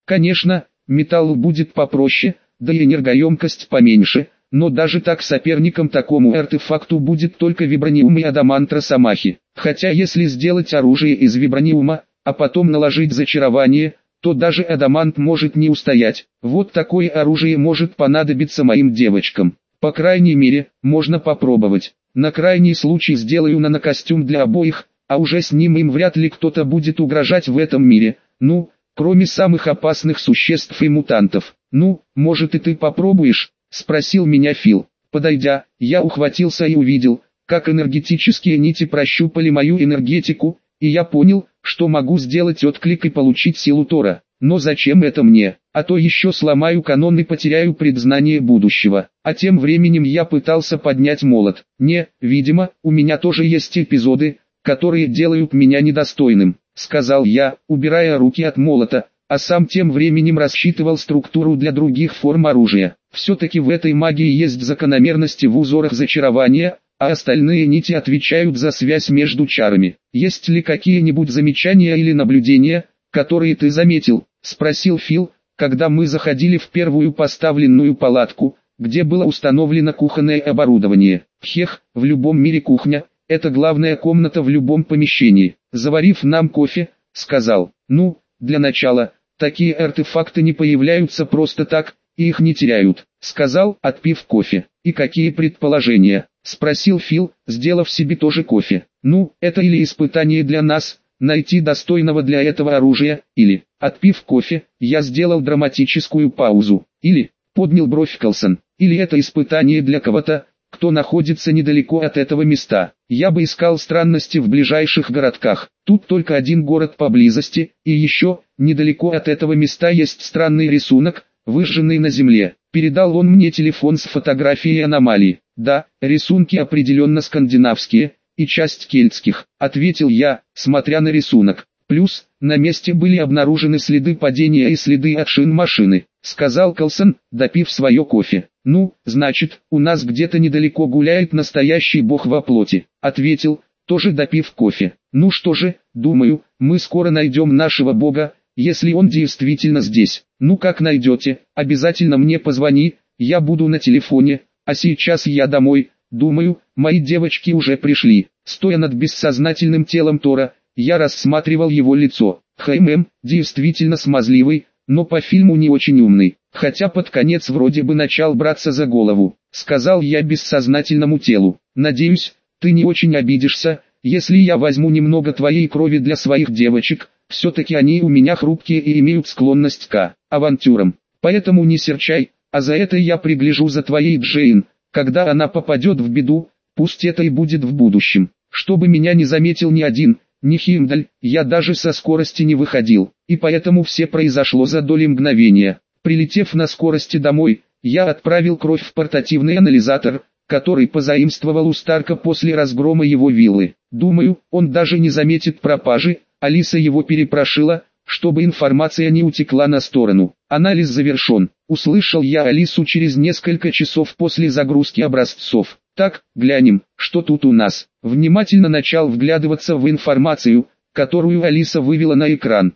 Конечно, металл будет попроще, да и энергоемкость поменьше, но даже так соперником такому артефакту будет только вибраниум и адамант Росомахи. Хотя если сделать оружие из вибраниума, а потом наложить зачарование, то даже адамант может не устоять. Вот такое оружие может понадобиться моим девочкам. По крайней мере, можно попробовать. На крайний случай сделаю нанокостюм для обоих, а уже с ним им вряд ли кто-то будет угрожать в этом мире. Ну, кроме самых опасных существ и мутантов. Ну, может и ты попробуешь? Спросил меня Фил. Подойдя, я ухватился и увидел, как энергетические нити прощупали мою энергетику, и я понял, что могу сделать отклик и получить силу Тора. Но зачем это мне? А то еще сломаю канон и потеряю предзнание будущего. А тем временем я пытался поднять молот. Видимо, у меня тоже есть эпизоды, которые делают меня недостойным, сказал я, убирая руки от молота, а сам тем временем рассчитывал структуру для других форм оружия. Все-таки в этой магии есть закономерности в узорах зачарования, а остальные нити отвечают за связь между чарами. Есть ли какие-нибудь замечания или наблюдения, которые ты заметил? Спросил Фил, когда мы заходили в первую поставленную палатку, где было установлено кухонное оборудование. В любом мире кухня – это главная комната в любом помещении. Заварив нам кофе, сказал, для начала, такие артефакты не появляются просто так, и их не теряют, сказал, отпив кофе. И какие предположения? Спросил Фил, сделав себе тоже кофе. Это или испытание для нас, найти достойного для этого оружия, или, отпив кофе, я сделал драматическую паузу, или, поднял бровь Колсон, или это испытание для кого-то, кто находится недалеко от этого места. Я бы искал странности в ближайших городках. Тут только один город поблизости, и еще, недалеко от этого места есть странный рисунок, выжженный на земле. Передал он мне телефон с фотографией аномалии. Да, рисунки определенно скандинавские, и часть кельтских, ответил я, смотря на рисунок. Плюс, на месте были обнаружены следы падения и следы от шин машины, сказал Колсон, допив свое кофе. Значит, у нас где-то недалеко гуляет настоящий бог во плоти, ответил, тоже допив кофе. Что же, думаю, мы скоро найдем нашего бога, если он действительно здесь. Как найдете, обязательно мне позвони, я буду на телефоне, а сейчас я домой, думаю, мои девочки уже пришли. Стоя над бессознательным телом Тора, я рассматривал его лицо. Действительно смазливый, но по фильму не очень умный, хотя под конец вроде бы начал браться за голову, сказал я бессознательному телу. Надеюсь, ты не очень обидишься, если я возьму немного твоей крови для своих девочек, все-таки они у меня хрупкие и имеют склонность к авантюрам, поэтому не серчай, а за это я пригляжу за твоей Джейн, когда она попадет в беду, пусть это и будет в будущем, чтобы меня не заметил ни один, ни Химдаль, я даже со скорости не выходил, и поэтому все произошло за доли мгновения. Прилетев на скорости домой, я отправил кровь в портативный анализатор, который позаимствовал у Старка после разгрома его виллы. Думаю, он даже не заметит пропажи, Алиса его перепрошила, чтобы информация не утекла на сторону. Анализ завершен. Услышал я Алису через несколько часов после загрузки образцов. Так, глянем, что тут у нас. Внимательно начал вглядываться в информацию, которую Алиса вывела на экран.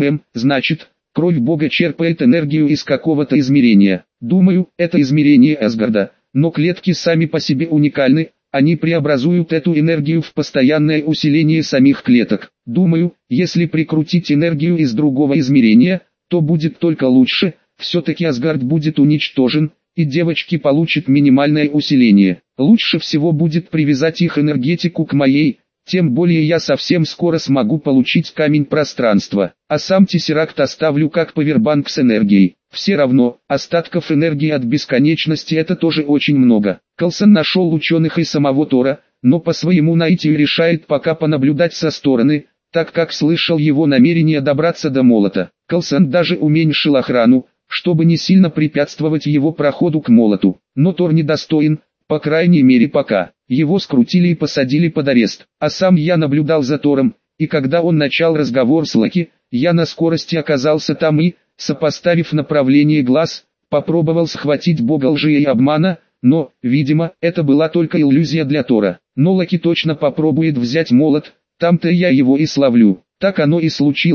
Значит, кровь бога черпает энергию из какого-то измерения. Думаю, это измерение Асгарда, но клетки сами по себе уникальны, они преобразуют эту энергию в постоянное усиление самих клеток. Думаю, если прикрутить энергию из другого измерения, то будет только лучше, все-таки Асгард будет уничтожен, и девочки получат минимальное усиление. Лучше всего будет привязать их энергетику к моей, тем более я совсем скоро смогу получить камень пространства, а сам тессеракт оставлю как павербанк с энергией. Все равно, остатков энергии от бесконечности это тоже очень много. Колсон нашел ученых и самого Тора, но по своему наитию решает пока понаблюдать со стороны, так как слышал его намерение добраться до молота. Колсон даже уменьшил охрану, чтобы не сильно препятствовать его проходу к молоту. Но Тор недостоин, по крайней мере пока. Его скрутили и посадили под арест. А сам я наблюдал за Тором, и когда он начал разговор с Локи, я на скорости оказался там и, сопоставив направление глаз, попробовал схватить бога лжи и обмана, но, видимо, это была только иллюзия для Тора. Но Локи точно попробует взять молот, там-то я его и словлю. Так оно и случилось,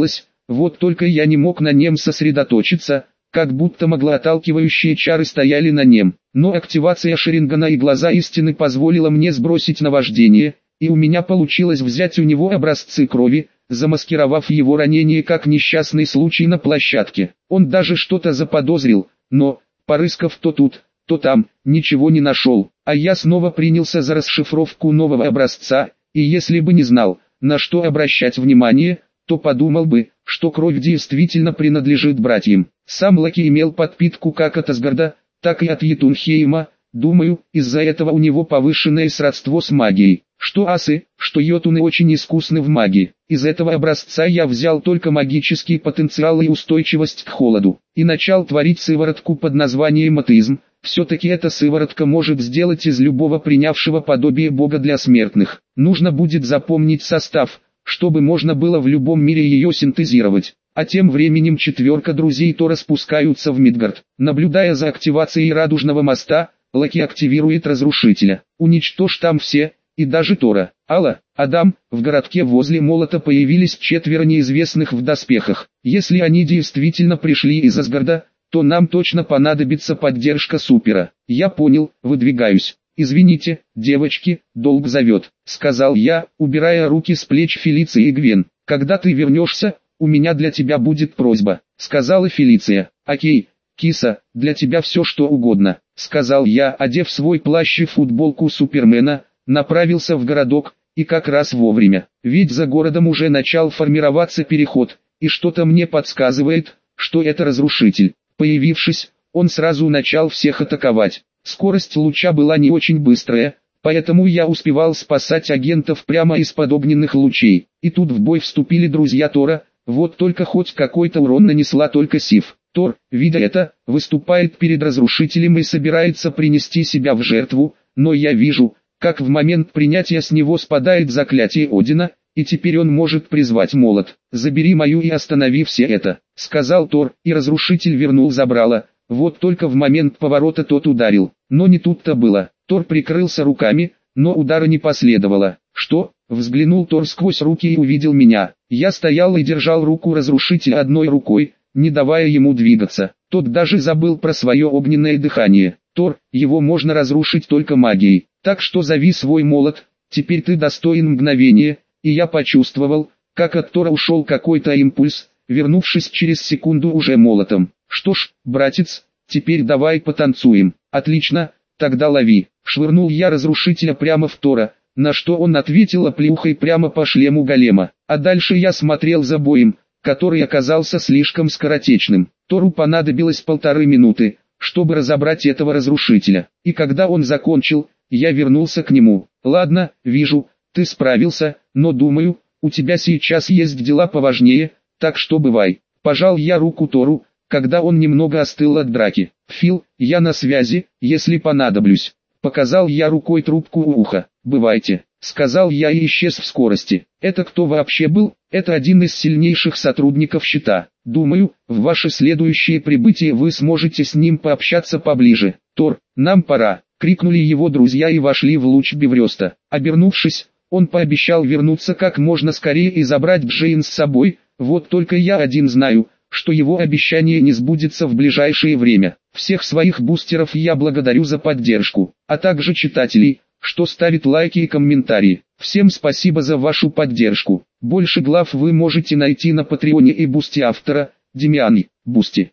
вот только я не мог на нем сосредоточиться, как будто отталкивающие чары стояли на нем. Но активация Шарингана и глаза истины позволила мне сбросить наваждение, и у меня получилось взять у него образцы крови, замаскировав его ранение как несчастный случай на площадке. Он даже что-то заподозрил, но, порыскав то тут, то там, ничего не нашел. А я снова принялся за расшифровку нового образца, и если бы не знал, на что обращать внимание, то подумал бы, что кровь действительно принадлежит братьям. Сам Лаки имел подпитку как от Асгарда, так и от Йотунхейма. Думаю, из-за этого у него повышенное сродство с магией. Что асы, что йотуны очень искусны в магии. Из этого образца я взял только магический потенциал и устойчивость к холоду. И начал творить сыворотку под названием атеизм. Все-таки эта сыворотка может сделать из любого принявшего подобие Бога для смертных. Нужно будет запомнить состав, чтобы можно было в любом мире ее синтезировать. А тем временем четверка друзей Тора спускаются в Мидгард. Наблюдая за активацией Радужного моста, Лаки активирует Разрушителя. Уничтожь там все, и даже Тора. Алла, Адам, в городке возле молота появились 4 неизвестных в доспехах. Если они действительно пришли из Асгарда, то нам точно понадобится поддержка Супера. Я понял, выдвигаюсь. «Извините, девочки, долг зовет», — сказал я, убирая руки с плеч Фелиции и Гвен. «Когда ты вернешься, у меня для тебя будет просьба», — сказала Фелиция. «Окей, киса, для тебя все что угодно», — сказал я, одев свой плащ и футболку Супермена, направился в городок, и как раз вовремя. Ведь за городом уже начал формироваться переход, и что-то мне подсказывает, что это Разрушитель. Появившись, он сразу начал всех атаковать. Скорость луча была не очень быстрая, поэтому я успевал спасать агентов прямо из-под огненных лучей. И тут в бой вступили друзья Тора, вот только хоть какой-то урон нанесла только Сив. Тор, видя это, выступает перед Разрушителем и собирается принести себя в жертву, но я вижу, как в момент принятия с него спадает заклятие Одина, и теперь он может призвать молот. «Забери мою и останови все это», — сказал Тор, и Разрушитель вернул забрало. Вот только в момент поворота тот ударил, но не тут-то было. Тор прикрылся руками, но удара не последовало. «Что?» — взглянул Тор сквозь руки и увидел меня. Я стоял и держал руку Разрушителя одной рукой, не давая ему двигаться. Тот даже забыл про свое огненное дыхание. «Тор, его можно разрушить только магией, так что зови свой молот, теперь ты достоин мгновения». И я почувствовал, как от Тора ушел какой-то импульс, вернувшись через секунду уже молотом. «Что ж, братец, теперь давай потанцуем». «Отлично, тогда лови». Швырнул я Разрушителя прямо в Тора, на что он ответил оплеухой прямо по шлему голема. А дальше я смотрел за боем, который оказался слишком скоротечным. Тору понадобилось 1,5 минуты, чтобы разобрать этого Разрушителя. И когда он закончил, я вернулся к нему. «Ладно, вижу, ты справился, но думаю, у тебя сейчас есть дела поважнее, так что бывай». Пожал я руку Тору, когда он немного остыл от драки. «Фил, я на связи, если понадоблюсь». Показал я рукой трубку у уха. «Бывайте», — сказал я и исчез в скорости. «Это кто вообще был?» «Это один из сильнейших сотрудников Щита. Думаю, в ваше следующее прибытие вы сможете с ним пообщаться поближе». «Тор, нам пора», — крикнули его друзья и вошли в луч Беврёста. Обернувшись, он пообещал вернуться как можно скорее и забрать Джейн с собой. Вот только я один знаю, что его обещание не сбудется в ближайшее время. Всех своих бустеров я благодарю за поддержку, а также читателей, что ставит лайки и комментарии. Всем спасибо за вашу поддержку. Больше глав вы можете найти на Патреоне и Бусти автора, Демиани, Бусти,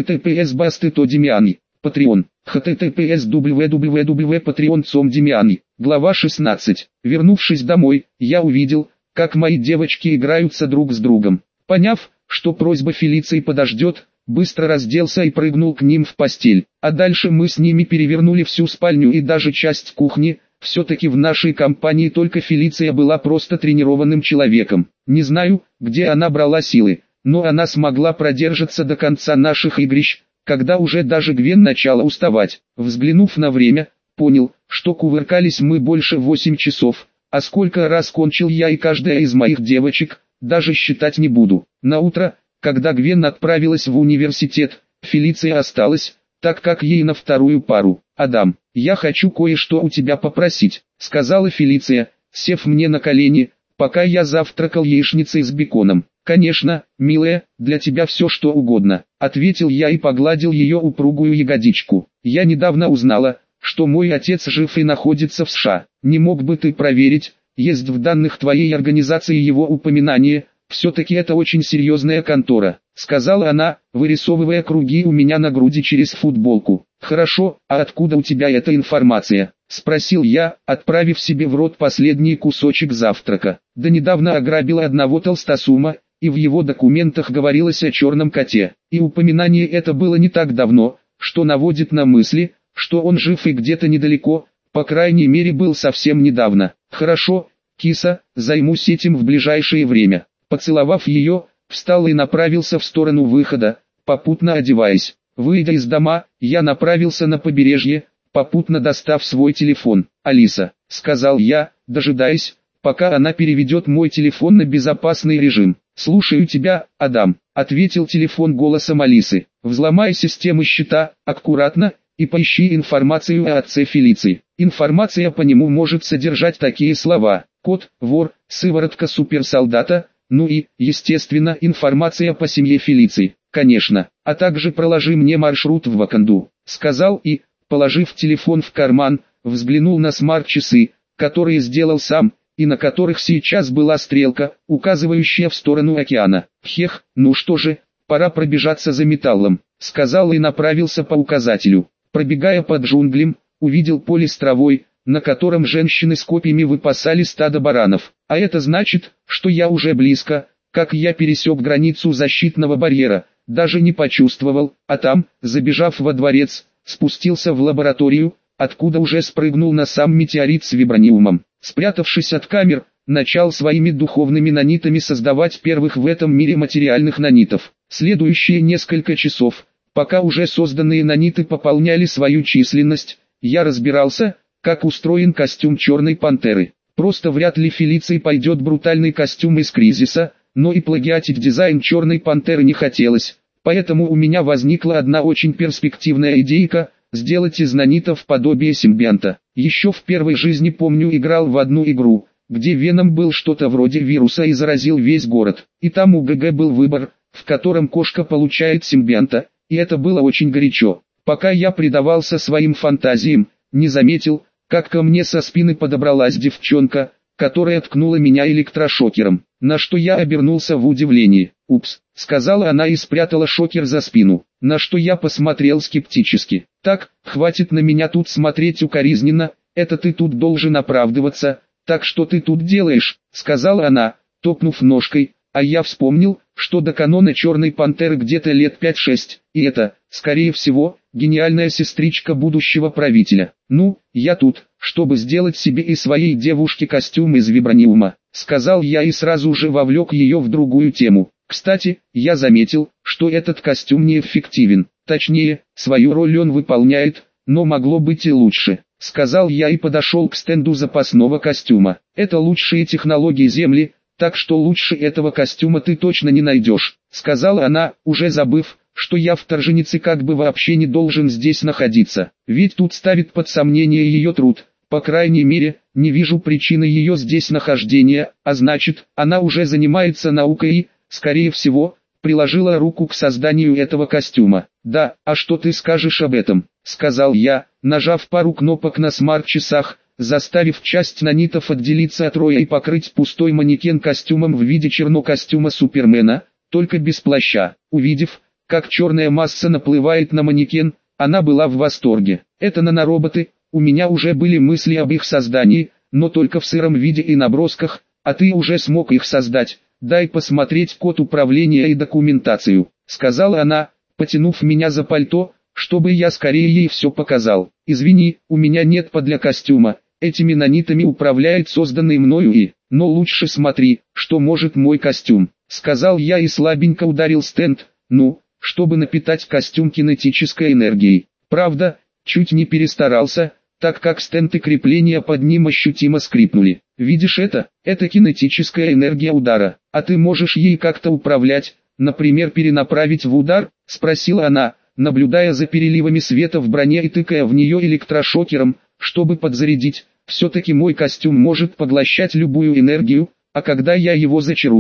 https://basty.to/Демиани, Patreon, https://www.patreon.com Демиани. Глава 16. Вернувшись домой, я увидел, как мои девочки играются друг с другом. Поняв, что просьба Фелиции подождет, быстро разделся и прыгнул к ним в постель. А дальше мы с ними перевернули всю спальню и даже часть кухни. Все-таки в нашей компании только Фелиция была просто тренированным человеком. Не знаю, где она брала силы, но она смогла продержаться до конца наших игрищ, когда уже даже Гвен начала уставать. Взглянув на время, понял, что кувыркались мы больше 8 часов, а сколько раз кончил я и каждая из моих девочек, даже считать не буду. На утро, когда Гвен отправилась в университет, Фелиция осталась, так как ей на вторую пару. «Адам, я хочу кое-что у тебя попросить», — сказала Фелиция, сев мне на колени, пока я завтракал яичницей с беконом. «Конечно, милая, для тебя все что угодно», — ответил я и погладил ее упругую ягодичку. «Я недавно узнала, что мой отец жив и находится в США. Не мог бы ты проверить, есть в данных твоей организации его упоминание? Все-таки это очень серьезная контора», — сказала она, вырисовывая круги у меня на груди через футболку. «Хорошо, а откуда у тебя эта информация?» — спросил я, отправив себе в рот последний кусочек завтрака. «Да недавно ограбила одного толстосума, и в его документах говорилось о черном коте. И упоминание это было не так давно, что наводит на мысли, что он жив и где-то недалеко, по крайней мере был совсем недавно. Хорошо, киса, займусь этим в ближайшее время». Поцеловав ее, встал и направился в сторону выхода, попутно одеваясь. Выйдя из дома, я направился на побережье, попутно достав свой телефон. «Алиса», — сказал я, дожидаясь, пока она переведет мой телефон на безопасный режим. «Слушаю тебя, Адам», — ответил телефон голосом Алисы. «Взломай систему счета, аккуратно, и поищи информацию о отце Фелиции. Информация по нему может содержать такие слова: кот, вор, сыворотка суперсолдата, ну и, естественно, информация по семье Фелиции, конечно, а также проложи мне маршрут в Ваканду», — сказал и, положив телефон в карман, взглянул на смарт-часы, которые сделал сам, и на которых сейчас была стрелка, указывающая в сторону океана. «Хех, ну что же, пора пробежаться за металлом», — сказал и направился по указателю. Пробегая под джунглем, увидел поле с травой, на котором женщины с копьями выпасали стадо баранов. А это значит, что я уже близко, как я пересек границу защитного барьера, даже не почувствовал, а там, забежав во дворец, спустился в лабораторию, откуда уже спрыгнул на сам метеорит с вибраниумом. Спрятавшись от камер, начал своими духовными нанитами создавать первых в этом мире материальных нанитов. Следующие несколько часов, пока уже созданные наниты пополняли свою численность, я разбирался, как устроен костюм Черной Пантеры. Просто вряд ли Фелиции пойдет брутальный костюм из Кризиса, но и плагиатить дизайн Черной Пантеры не хотелось, поэтому у меня возникла одна очень перспективная идейка – сделать из нанитов подобие симбионта. Еще в первой жизни помню играл в одну игру, где Веном был что-то вроде вируса и заразил весь город. И там у ГГ был выбор, в котором кошка получает симбионта, и это было очень горячо. Пока я предавался своим фантазиям, не заметил, как ко мне со спины подобралась девчонка, которая ткнула меня электрошокером, на что я обернулся в удивлении. «Упс», — сказала она и спрятала шокер за спину, на что я посмотрел скептически. «Так, хватит на меня тут смотреть укоризненно, это ты тут должен оправдываться, так что ты тут делаешь», — сказала она, топнув ножкой, а я вспомнил, что до канона Черной Пантеры где-то лет 5-6, и это, скорее всего, гениальная сестричка будущего правителя. «Ну, я тут, чтобы сделать себе и своей девушке костюм из вибраниума», — сказал я и сразу же вовлек ее в другую тему. «Кстати, я заметил, что этот костюм неэффективен, точнее, свою роль он выполняет, но могло быть и лучше», — сказал я и подошел к стенду запасного костюма. «Это лучшие технологии Земли, так что лучше этого костюма ты точно не найдешь», — сказала она, уже забыв, что я вторженец как бы вообще не должен здесь находиться, ведь тут ставит под сомнение ее труд. По крайней мере, не вижу причины ее здесь нахождения, а значит, она уже занимается наукой и, скорее всего, приложила руку к созданию этого костюма. «Да, а что ты скажешь об этом?» — сказал я, нажав пару кнопок на смарт-часах, заставив часть нанитов отделиться от роя и покрыть пустой манекен костюмом в виде чернокостюма Супермена, только без плаща. Увидев, как черная масса наплывает на манекен, она была в восторге. «Это нанороботы, у меня уже были мысли об их создании, но только в сыром виде и набросках, а ты уже смог их создать. Дай посмотреть код управления и документацию», — сказала она, потянув меня за пальто, чтобы я скорее ей все показал. «Извини, у меня нет подля костюма, этими нанитами управляет созданный мною и, но лучше смотри, что может мой костюм», — сказал я и слабенько ударил стенд, чтобы напитать костюм кинетической энергией. Правда, чуть не перестарался, так как стенд и крепления под ним ощутимо скрипнули. «Видишь это? Это кинетическая энергия удара. А ты можешь ей как-то управлять, например перенаправить в удар?» — спросила она, наблюдая за переливами света в броне и тыкая в нее электрошокером, чтобы подзарядить. «Все-таки мой костюм может поглощать любую энергию, а когда я его зачарую,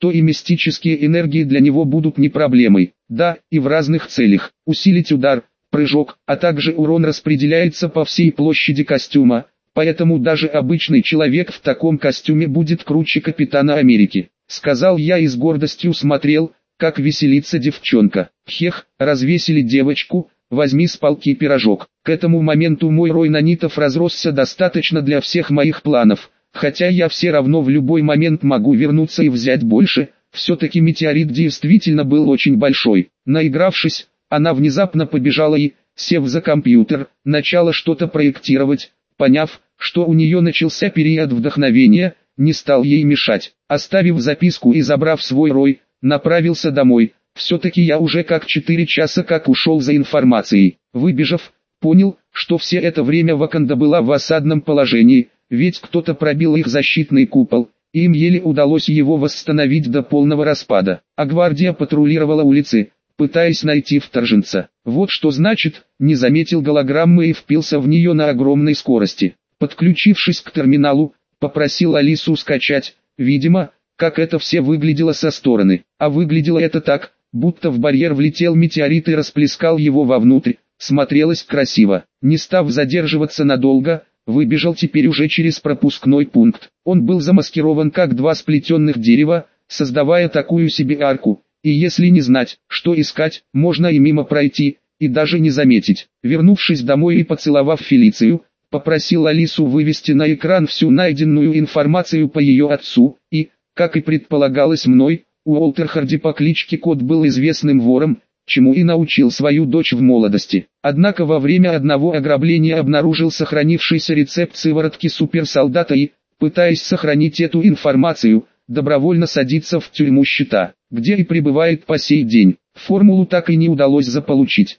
то и мистические энергии для него будут не проблемой. Да, и в разных целях. Усилить удар, прыжок, а также урон распределяется по всей площади костюма, поэтому даже обычный человек в таком костюме будет круче Капитана Америки. Сказал я и с гордостью смотрел, как веселится девчонка. Хех, развесили девочку, возьми с полки пирожок. К этому моменту мой рой нанитов разросся достаточно для всех моих планов, хотя я все равно в любой момент могу вернуться и взять больше, все-таки метеорит действительно был очень большой. Наигравшись, она внезапно побежала и, сев за компьютер, начала что-то проектировать. Поняв, что у нее начался период вдохновения, не стал ей мешать. Оставив записку и забрав свой рой, направился домой. Все-таки я уже как 4 часа как ушел за информацией. Выбежав, понял, что все это время Ваканда была в осадном положении, ведь кто-то пробил их защитный купол, и им еле удалось его восстановить до полного распада. А гвардия патрулировала улицы, пытаясь найти вторженца. Вот что значит, не заметил голограммы и впился в нее на огромной скорости. Подключившись к терминалу, попросил Алису скачать, видимо, как это все выглядело со стороны. А выглядело это так, будто в барьер влетел метеорит и расплескал его вовнутрь, смотрелось красиво. Не став задерживаться надолго, выбежал теперь уже через пропускной пункт. Он был замаскирован как два сплетенных дерева, создавая такую себе арку. И если не знать, что искать, можно и мимо пройти, и даже не заметить. Вернувшись домой и поцеловав Фелицию, попросил Алису вывести на экран всю найденную информацию по ее отцу, и, как и предполагалось мной, Уолтер Харди по кличке Кот был известным вором, чему и научил свою дочь в молодости. Однако во время одного ограбления обнаружил сохранившийся рецепт сыворотки суперсолдата и, пытаясь сохранить эту информацию, добровольно садится в тюрьму Щита, где и пребывает по сей день. Формулу так и не удалось заполучить.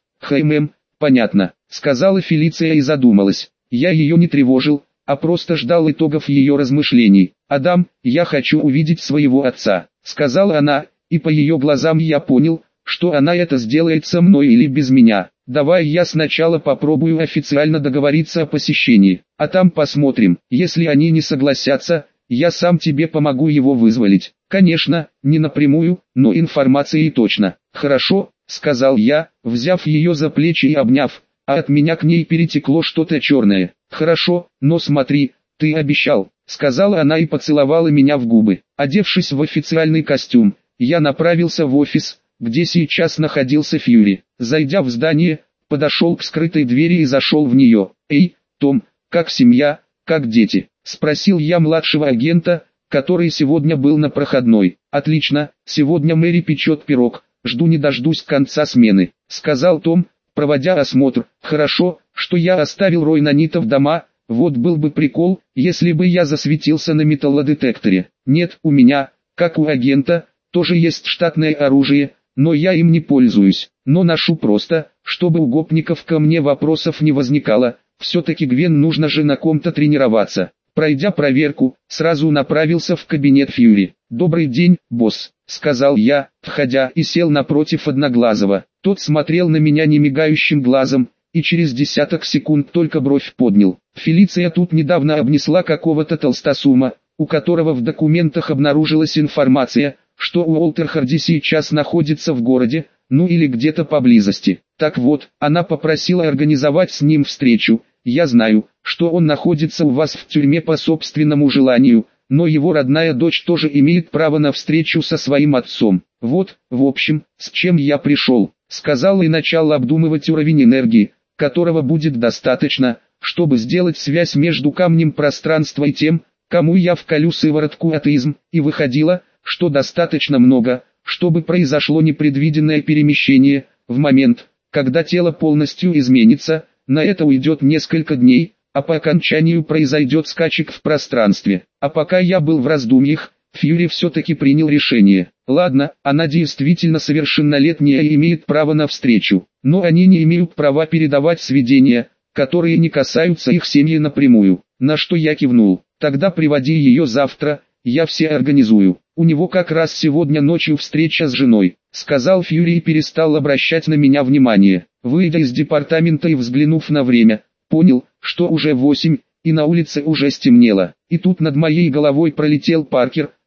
Понятно, сказала Фелиция и задумалась. Я ее не тревожил, а просто ждал итогов ее размышлений. «Адам, я хочу увидеть своего отца», сказала она, и по ее глазам я понял, что она это сделает со мной или без меня. «Давай я сначала попробую официально договориться о посещении, а там посмотрим. Если они не согласятся, я сам тебе помогу его вызволить. Конечно, не напрямую, но информацией точно». «Хорошо», сказал я, взяв ее за плечи и обняв, а от меня к ней перетекло что-то черное. «Хорошо, но смотри, ты обещал», сказала она и поцеловала меня в губы. Одевшись в официальный костюм, я направился в офис, где сейчас находился Фьюри. Зайдя в здание, подошел к скрытой двери и зашел в нее. «Эй, Том, как семья, как дети?» спросил я младшего агента, который сегодня был на проходной. «Отлично, сегодня Мэри печет пирог, жду не дождусь конца смены», сказал Том, проводя осмотр. «Хорошо, что я оставил рой нанитов дома, вот был бы прикол, если бы я засветился на металлодетекторе. Нет, у меня, как у агента, тоже есть штатное оружие, но я им не пользуюсь, но ношу просто, чтобы у гопников ко мне вопросов не возникало, все-таки Гвен нужно же на ком-то тренироваться». Пройдя проверку, сразу направился в кабинет Фьюри. «Добрый день, босс», сказал я, входя, и сел напротив Одноглазого. Тот смотрел на меня немигающим глазом, и через десяток секунд только бровь поднял. Фелиция тут недавно обнесла какого-то толстосума, у которого в документах обнаружилась информация, что Уолтер Харди сейчас находится в городе, ну или где-то поблизости. Так вот, она попросила организовать с ним встречу. Я знаю, что он находится у вас в тюрьме по собственному желанию, но его родная дочь тоже имеет право на встречу со своим отцом. Вот, в общем, с чем я пришел», сказал и начал обдумывать уровень энергии, которого будет достаточно, чтобы сделать связь между камнем пространства и тем, кому я вколю сыворотку атеизм, и выходило, что достаточно много, чтобы произошло непредвиденное перемещение. В момент, когда тело полностью изменится, на это уйдет несколько дней, а по окончанию произойдет скачек в пространстве. А пока я был в раздумьях, Фьюри все-таки принял решение. Ладно, она действительно совершеннолетняя и имеет право на встречу, но они не имеют права передавать сведения, которые не касаются их семьи напрямую. На что я кивнул. «Тогда приводи ее завтра, я все организую. У него как раз сегодня ночью встреча с женой», сказал Фьюри и перестал обращать на меня внимание. Выйдя из департамента и взглянув на время, понял, что уже 8, и на улице уже стемнело. И тут над моей головой пролетел Паркер,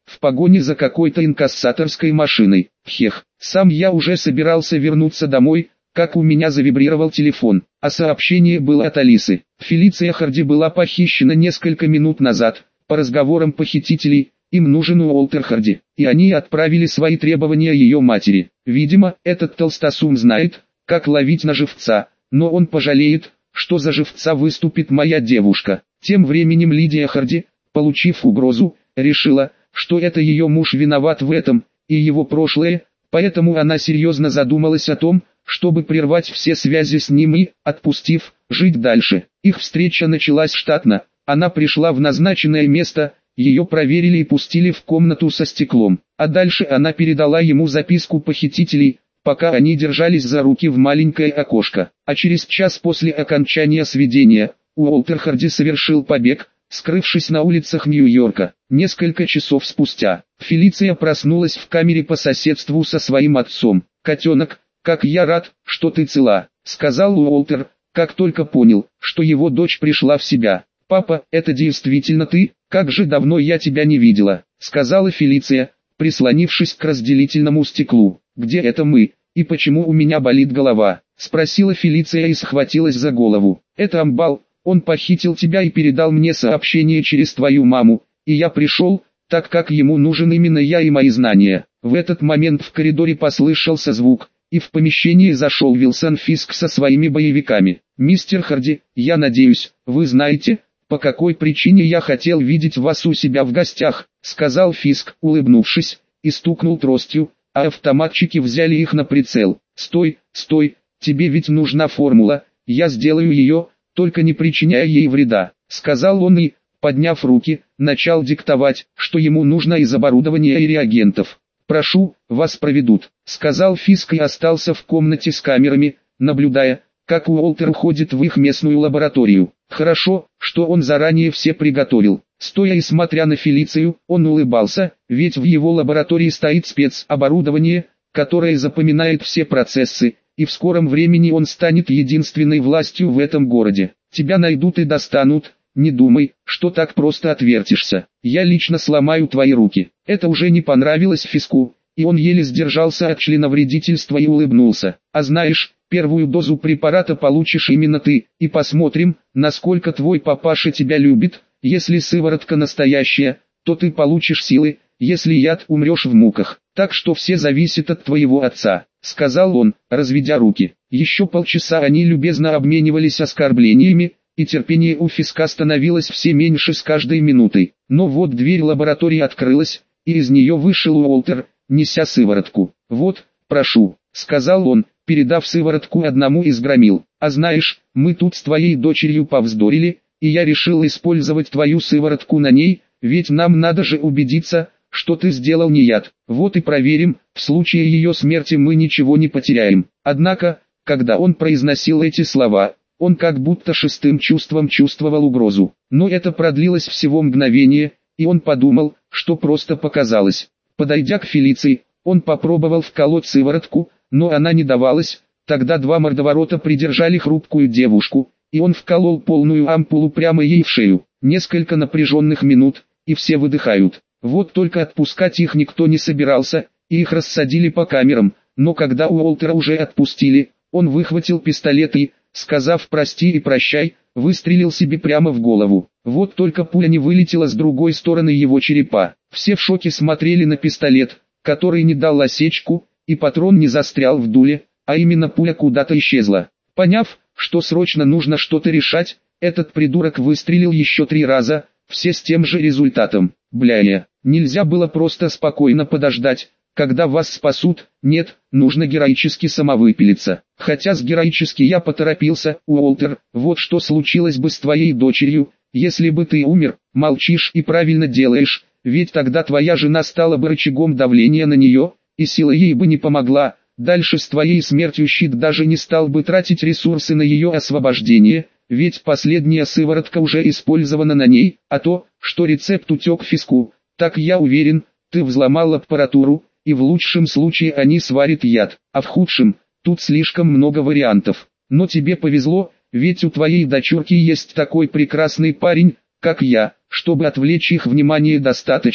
в погоне за какой-то инкассаторской машиной. Хех, сам я уже собирался вернуться домой, как у меня завибрировал телефон, а сообщение было от Алисы. Фелиция Харди была похищена несколько минут назад. По разговорам похитителей, им нужен Уолтер Харди, и они отправили свои требования ее матери. Видимо, этот толстосум знает, как ловить на живца, но он пожалеет, что за живца выступит моя девушка. Тем временем Лидия Харди, получив угрозу, решила, что это ее муж виноват в этом, и его прошлое, поэтому она серьезно задумалась о том, чтобы прервать все связи с ним и, отпустив, жить дальше. Их встреча началась штатно. Она пришла в назначенное место, ее проверили и пустили в комнату со стеклом, а дальше она передала ему записку похитителей, пока они держались за руки в маленькое окошко. А через час после окончания свидания, Уолтер Харди совершил побег, скрывшись на улицах Нью-Йорка. Несколько часов спустя, Фелиция проснулась в камере по соседству со своим отцом. «Котенок, как я рад, что ты цела», — сказал Уолтер, как только понял, что его дочь пришла в себя. «Папа, это действительно ты? Как же давно я тебя не видела», — сказала Фелиция, прислонившись к разделительному стеклу. «Где это мы, и почему у меня болит голова?» — спросила Фелиция и схватилась за голову. «Это Амбал, он похитил тебя и передал мне сообщение через твою маму, и я пришел, так как ему нужен именно я и мои знания». В этот момент в коридоре послышался звук, и в помещение зашел Вилсон Фиск со своими боевиками. «Мистер Харди, я надеюсь, вы знаете, по какой причине я хотел видеть вас у себя в гостях», — сказал Фиск, улыбнувшись, и стукнул тростью, а автоматчики взяли их на прицел. «Стой, стой, тебе ведь нужна формула, я сделаю ее, только не причиняя ей вреда», — сказал он и, подняв руки, начал диктовать, что ему нужно из оборудования и реагентов. «Прошу, вас проведут», — сказал Фиск и остался в комнате с камерами, наблюдая, как Уолтер уходит в их местную лабораторию. Хорошо, что он заранее все приготовил. Стоя и смотря на Фелицию, он улыбался, ведь в его лаборатории стоит спецоборудование, которое запоминает все процессы, и в скором времени он станет единственной властью в этом городе. «Тебя найдут и достанут, не думай, что так просто отвертишься. Я лично сломаю твои руки». Это уже не понравилось Фиску, и он еле сдержался от членовредительства и улыбнулся. «А знаешь, первую дозу препарата получишь именно ты, и посмотрим, насколько твой папаша тебя любит. Если сыворотка настоящая, то ты получишь силы, если яд, умрешь в муках. Так что все зависит от твоего отца», — сказал он, разведя руки. Еще полчаса они любезно обменивались оскорблениями, и терпение у Фиска становилось все меньше с каждой минутой. Но вот дверь лаборатории открылась, и из нее вышел Уолтер, неся сыворотку. «Вот, прошу», — сказал он, передав сыворотку одному из громил. «А знаешь, мы тут с твоей дочерью повздорили, и я решил использовать твою сыворотку на ней, ведь нам надо же убедиться, что ты сделал не яд. Вот и проверим, в случае ее смерти мы ничего не потеряем». Однако, когда он произносил эти слова, он как будто шестым чувством чувствовал угрозу. Но это продлилось всего мгновение, и он подумал, что просто показалось. Подойдя к Фелиции, он попробовал вколоть сыворотку, но она не давалась. Тогда два мордоворота придержали хрупкую девушку, и он вколол полную ампулу прямо ей в шею. Несколько напряженных минут, и все выдыхают. Вот только отпускать их никто не собирался, и их рассадили по камерам. Но когда Уолтера уже отпустили, он выхватил пистолет и, сказав «прости» и «прощай», выстрелил себе прямо в голову. Вот только пуля не вылетела с другой стороны его черепа. Все в шоке смотрели на пистолет, который не дал осечку, и патрон не застрял в дуле, а именно пуля куда-то исчезла. Поняв, что срочно нужно что-то решать, этот придурок выстрелил еще 3 раза, все с тем же результатом. Бляя, нельзя было просто спокойно подождать, когда вас спасут. Нет, нужно героически самовыпилиться. Хотя с героически я поторопился. Уолтер, вот что случилось бы с твоей дочерью, если бы ты умер. Молчишь и правильно делаешь, ведь тогда твоя жена стала бы рычагом давления на нее, и сила ей бы не помогла. Дальше с твоей смертью щит даже не стал бы тратить ресурсы на ее освобождение, ведь последняя сыворотка уже использована на ней, а то, что рецепт утек Фиску, так я уверен, ты взломал аппаратуру, и в лучшем случае они сварят яд, а в худшем, тут слишком много вариантов. Но тебе повезло, ведь у твоей дочурки есть такой прекрасный парень, как я, чтобы отвлечь их внимание достаточно,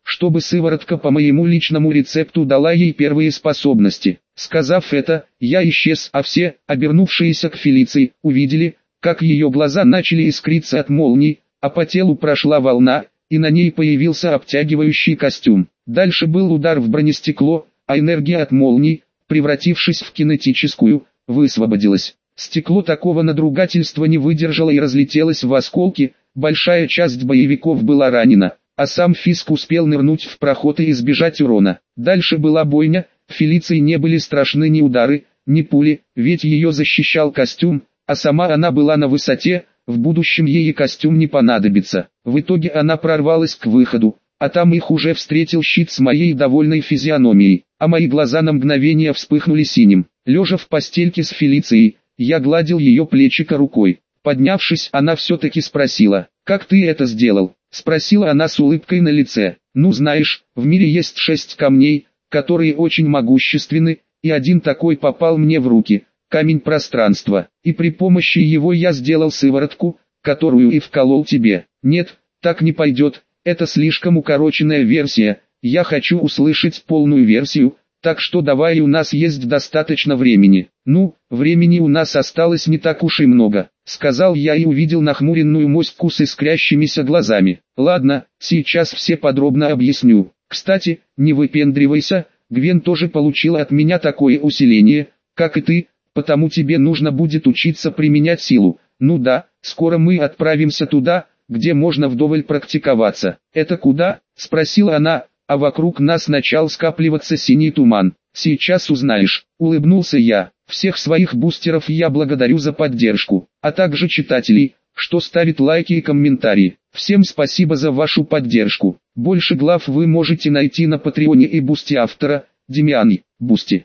чтобы сыворотка по моему личному рецепту дала ей первые способности. Сказав это, я исчез, а все, обернувшиеся к Фелиции, увидели, как ее глаза начали искриться от молний, а по телу прошла волна, и на ней появился обтягивающий костюм. Дальше был удар в бронестекло, а энергия от молний, превратившись в кинетическую, высвободилась. Стекло такого надругательства не выдержало и разлетелось в осколки, большая часть боевиков была ранена, а сам Фиск успел нырнуть в проход и избежать урона. Дальше была бойня, Фелиции не были страшны ни удары, ни пули, ведь ее защищал костюм, а сама она была на высоте, в будущем ей и костюм не понадобится. В итоге она прорвалась к выходу, а там их уже встретил щит с моей довольной физиономией, а мои глаза на мгновение вспыхнули синим. Лежа в постельке с Фелицией, я гладил ее плечико рукой. Поднявшись, она все-таки спросила: «Как ты это сделал?» Спросила она с улыбкой на лице. «Ну знаешь, в мире есть 6 камней, которые очень могущественны, и один такой попал мне в руки, камень пространства, и при помощи его я сделал сыворотку, которую и вколол тебе». «Нет, так не пойдет, это слишком укороченная версия, я хочу услышать полную версию, так что давай, у нас есть достаточно времени». «Ну, времени у нас осталось не так уж и много», сказал я и увидел нахмуренную моську с искрящимися глазами. «Ладно, сейчас все подробно объясню. Кстати, не выпендривайся, Гвен тоже получила от меня такое усиление, как и ты, потому тебе нужно будет учиться применять силу. Ну да, скоро мы отправимся туда, где можно вдоволь практиковаться». «Это куда?» — спросила она, а вокруг нас начал скапливаться синий туман. «Сейчас узнаешь», — улыбнулся я. «Всех своих бустеров я благодарю за поддержку, а также читателей, что ставят лайки и комментарии. Всем спасибо за вашу поддержку. Больше глав вы можете найти на Патреоне и Бусти автора, Демиани, Бусти,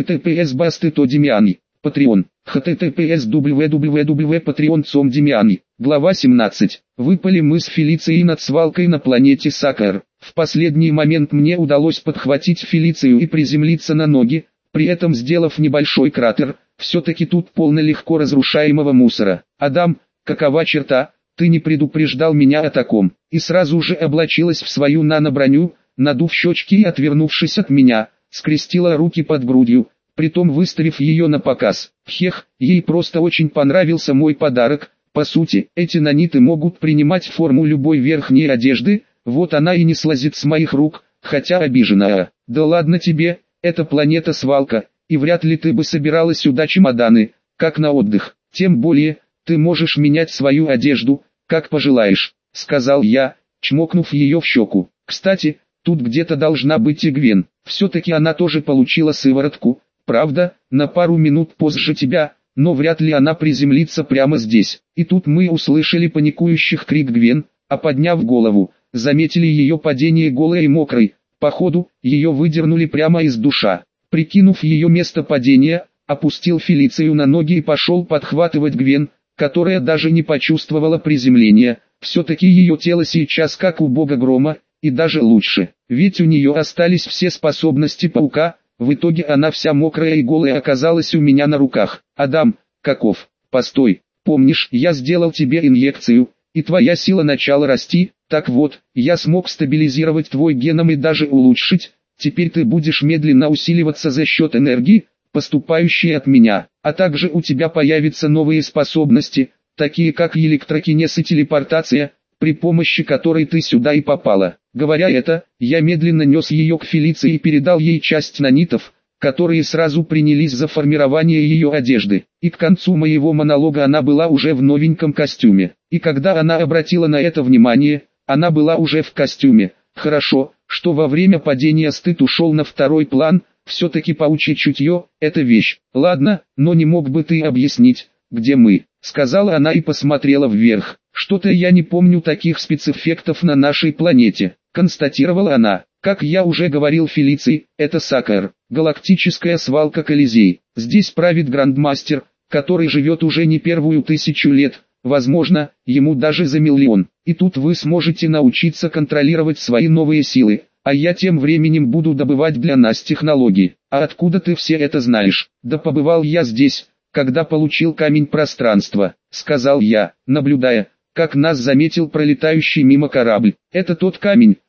https://basty.demиани, Patreon, https://www.patreon.com Демиани. Глава 17. Выпали мы с Фелицией над свалкой на планете Сакар. В последний момент мне удалось подхватить Фелицию и приземлиться на ноги, при этом сделав небольшой кратер. Все-таки тут полно легко разрушаемого мусора. «Адам, какова черта? Ты не предупреждал меня о таком?» И сразу же облачилась в свою нано-броню, надув щечки и отвернувшись от меня, скрестила руки под грудью, притом выставив ее на показ. Хех, ей просто очень понравился мой подарок. По сути, эти наниты могут принимать форму любой верхней одежды, вот она и не слазит с моих рук, хотя обиженная. «Да ладно тебе, это планета свалка, и вряд ли ты бы собирала сюда чемоданы, как на отдых. Тем более, ты можешь менять свою одежду, как пожелаешь», — сказал я, чмокнув ее в щеку. «Кстати, тут где-то должна быть и Гвен, все-таки она тоже получила сыворотку, правда, на пару минут позже тебя, но вряд ли она приземлится прямо здесь». И тут мы услышали паникующих крик Гвен, а подняв голову, заметили ее падение голой и мокрой. Походу, ее выдернули прямо из душа. Прикинув ее место падения, опустил Фелицию на ноги и пошел подхватывать Гвен, которая даже не почувствовала приземления. Все-таки ее тело сейчас как у бога грома, и даже лучше, ведь у нее остались все способности паука. В итоге она вся мокрая и голая оказалась у меня на руках. «Адам, каков? Постой, помнишь, я сделал тебе инъекцию, и твоя сила начала расти? Так вот, я смог стабилизировать твой геном и даже улучшить. Теперь ты будешь медленно усиливаться за счет энергии, поступающей от меня, а также у тебя появятся новые способности, такие как электрокинез и телепортация, при помощи которой ты сюда и попала». Говоря это, я медленно нес ее к Фелиции и передал ей часть нанитов, которые сразу принялись за формирование ее одежды. И к концу моего монолога она была уже в новеньком костюме. И когда она обратила на это внимание, она была уже в костюме. Хорошо, что во время падения стыд ушел на второй план, все-таки паучье чутье – это вещь. «Ладно, но не мог бы ты объяснить, где мы?» – сказала она и посмотрела вверх. «Что-то я не помню таких спецэффектов на нашей планете», – констатировала она. «Как я уже говорил Фелиции, это Сакар, галактическая свалка Колизей. Здесь правит грандмастер, который живет уже не первую 1000 лет, возможно, ему даже за 1 000 000. И тут вы сможете научиться контролировать свои новые силы, а я тем временем буду добывать для нас технологии». «А откуда ты все это знаешь?» «Да побывал я здесь, когда получил камень пространства», — сказал я, наблюдая, как нас заметил пролетающий мимо корабль. «Это тот камень,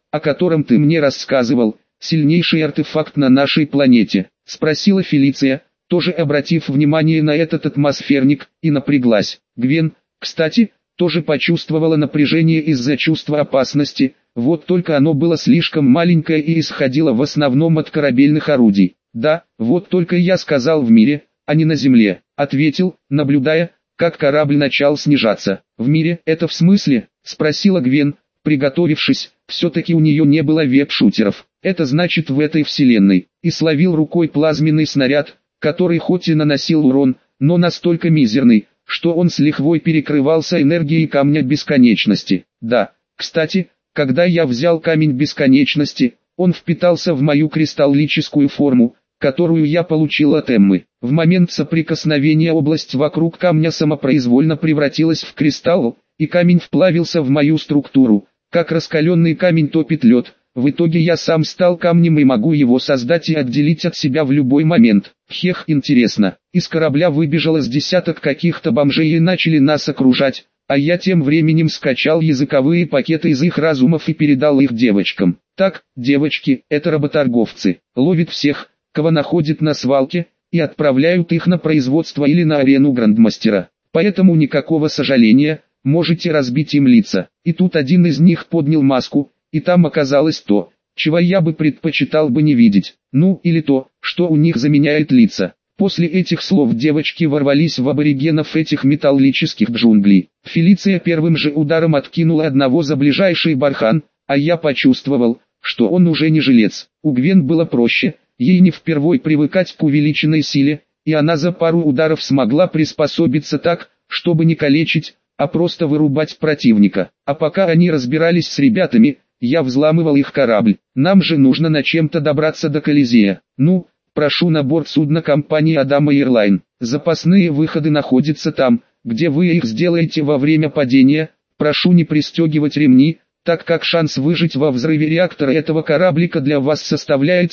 о котором ты мне рассказывал, сильнейший артефакт на нашей планете?» — спросила Фелиция, тоже обратив внимание на этот атмосферник, и напряглась. Гвен, кстати, тоже почувствовала напряжение из-за чувства опасности, вот только оно было слишком маленькое и исходило в основном от корабельных орудий. «Да, вот только я сказал в мире, а не на Земле», — ответил, наблюдая, как корабль начал снижаться. «В мире, это в смысле?» — спросила Гвен, приготовившись, все-таки у нее не было веб-шутеров. «Это значит в этой вселенной», и словил рукой плазменный снаряд, который хоть и наносил урон, но настолько мизерный, что он с лихвой перекрывался энергией камня бесконечности. «Да, кстати, когда я взял камень бесконечности, он впитался в мою кристаллическую форму, которую я получил от Эммы. В момент соприкосновения область вокруг камня самопроизвольно превратилась в кристалл, и камень вплавился в мою структуру, как раскаленный камень топит лед. В итоге я сам стал камнем и могу его создать и отделить от себя в любой момент. Хех, интересно». Из корабля выбежало с десяток каких-то бомжей и начали нас окружать, а я тем временем скачал языковые пакеты из их разумов и передал их девочкам. «Так, девочки, это работорговцы, ловят всех, кого находят на свалке, и отправляют их на производство или на арену грандмастера. Поэтому никакого сожаления, можете разбить им лица». И тут один из них поднял маску, и там оказалось то, чего я бы предпочитал бы не видеть. Ну, или то, что у них заменяет лица. После этих слов девочки ворвались в аборигенов этих металлических джунглей. Фелиция первым же ударом откинула одного за ближайший бархан, а я почувствовал, что он уже не жилец. У Гвен было проще, ей не впервой привыкать к увеличенной силе, и она за пару ударов смогла приспособиться так, чтобы не калечить, а просто вырубать противника. А пока они разбирались с ребятами, я взламывал их корабль. Нам же нужно на чем-то добраться до Колизея. Ну, прошу на борт судна компании Адама Airline. Запасные выходы находятся там, где вы их сделаете во время падения. Прошу не пристегивать ремни, так как шанс выжить во взрыве реактора этого кораблика для вас составляет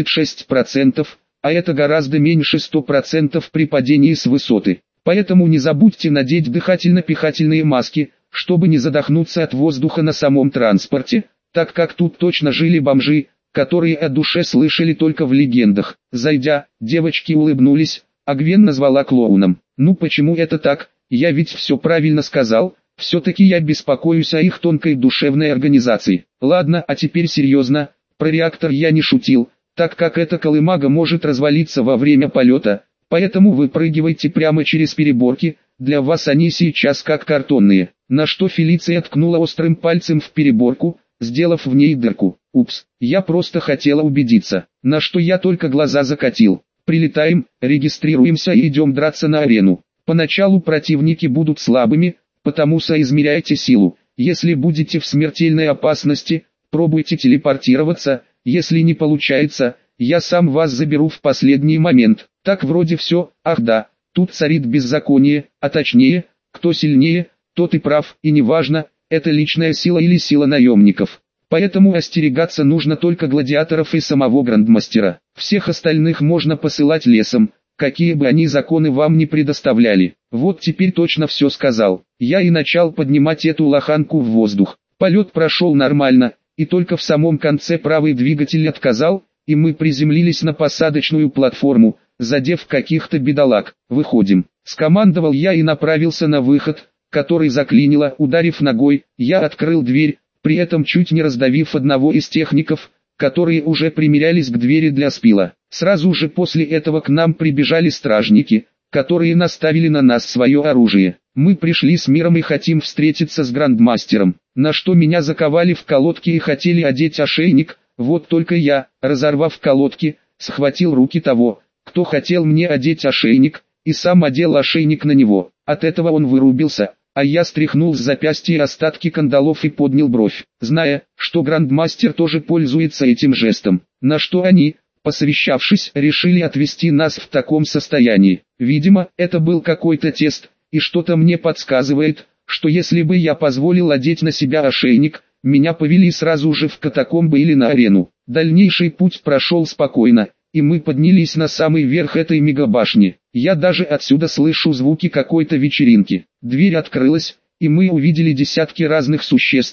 76%, а это гораздо меньше 100% при падении с высоты. Поэтому не забудьте надеть дыхательно-пихательные маски, чтобы не задохнуться от воздуха на самом транспорте, так как тут точно жили бомжи, которые о душе слышали только в легендах. Зайдя, девочки улыбнулись, а Гвен назвала клоуном. «Ну почему это так? Я ведь все правильно сказал, все-таки я беспокоюсь о их тонкой душевной организации». «Ладно, а теперь серьезно, про реактор я не шутил, так как эта колымага может развалиться во время полета, поэтому выпрыгивайте прямо через переборки, для вас они сейчас как картонные». На что Фелиция ткнула острым пальцем в переборку, сделав в ней дырку. «Упс, я просто хотела убедиться», на что я только глаза закатил. «Прилетаем, регистрируемся и идем драться на арену. Поначалу противники будут слабыми, потому соизмеряйте силу. Если будете в смертельной опасности, пробуйте телепортироваться, если не получается, я сам вас заберу в последний момент». Так вроде все. Ах да, тут царит беззаконие, а точнее, кто сильнее, тот и прав, и неважно, это личная сила или сила наемников. Поэтому остерегаться нужно только гладиаторов и самого грандмастера. Всех остальных можно посылать лесом, какие бы они законы вам не предоставляли. Вот теперь точно все сказал. Я и начал поднимать эту лоханку в воздух. Полет прошел нормально, и только в самом конце правый двигатель отказал, и мы приземлились на посадочную платформу, задев каких-то бедолаг. «Выходим», — скомандовал я и направился на выход, который заклинило. Ударив ногой, я открыл дверь, при этом чуть не раздавив одного из техников, которые уже примерялись к двери для спила. Сразу же после этого к нам прибежали стражники, которые наставили на нас свое оружие. «Мы пришли с миром и хотим встретиться с грандмастером», на что меня заковали в колодки и хотели одеть ошейник. Вот только я, разорвав колодки, схватил руки того, кто хотел мне одеть ошейник, и сам одел ошейник на него. От этого он вырубился, а я стряхнул с запястья остатки кандалов и поднял бровь, зная, что грандмастер тоже пользуется этим жестом. На что они, посовещавшись, решили отвести нас в таком состоянии. Видимо, это был какой-то тест, и что-то мне подсказывает, что если бы я позволил одеть на себя ошейник, меня повели сразу же в катакомбы или на арену. Дальнейший путь прошел спокойно, и мы поднялись на самый верх этой мегабашни. Я даже отсюда слышу звуки какой-то вечеринки. Дверь открылась, и мы увидели десятки разных существ,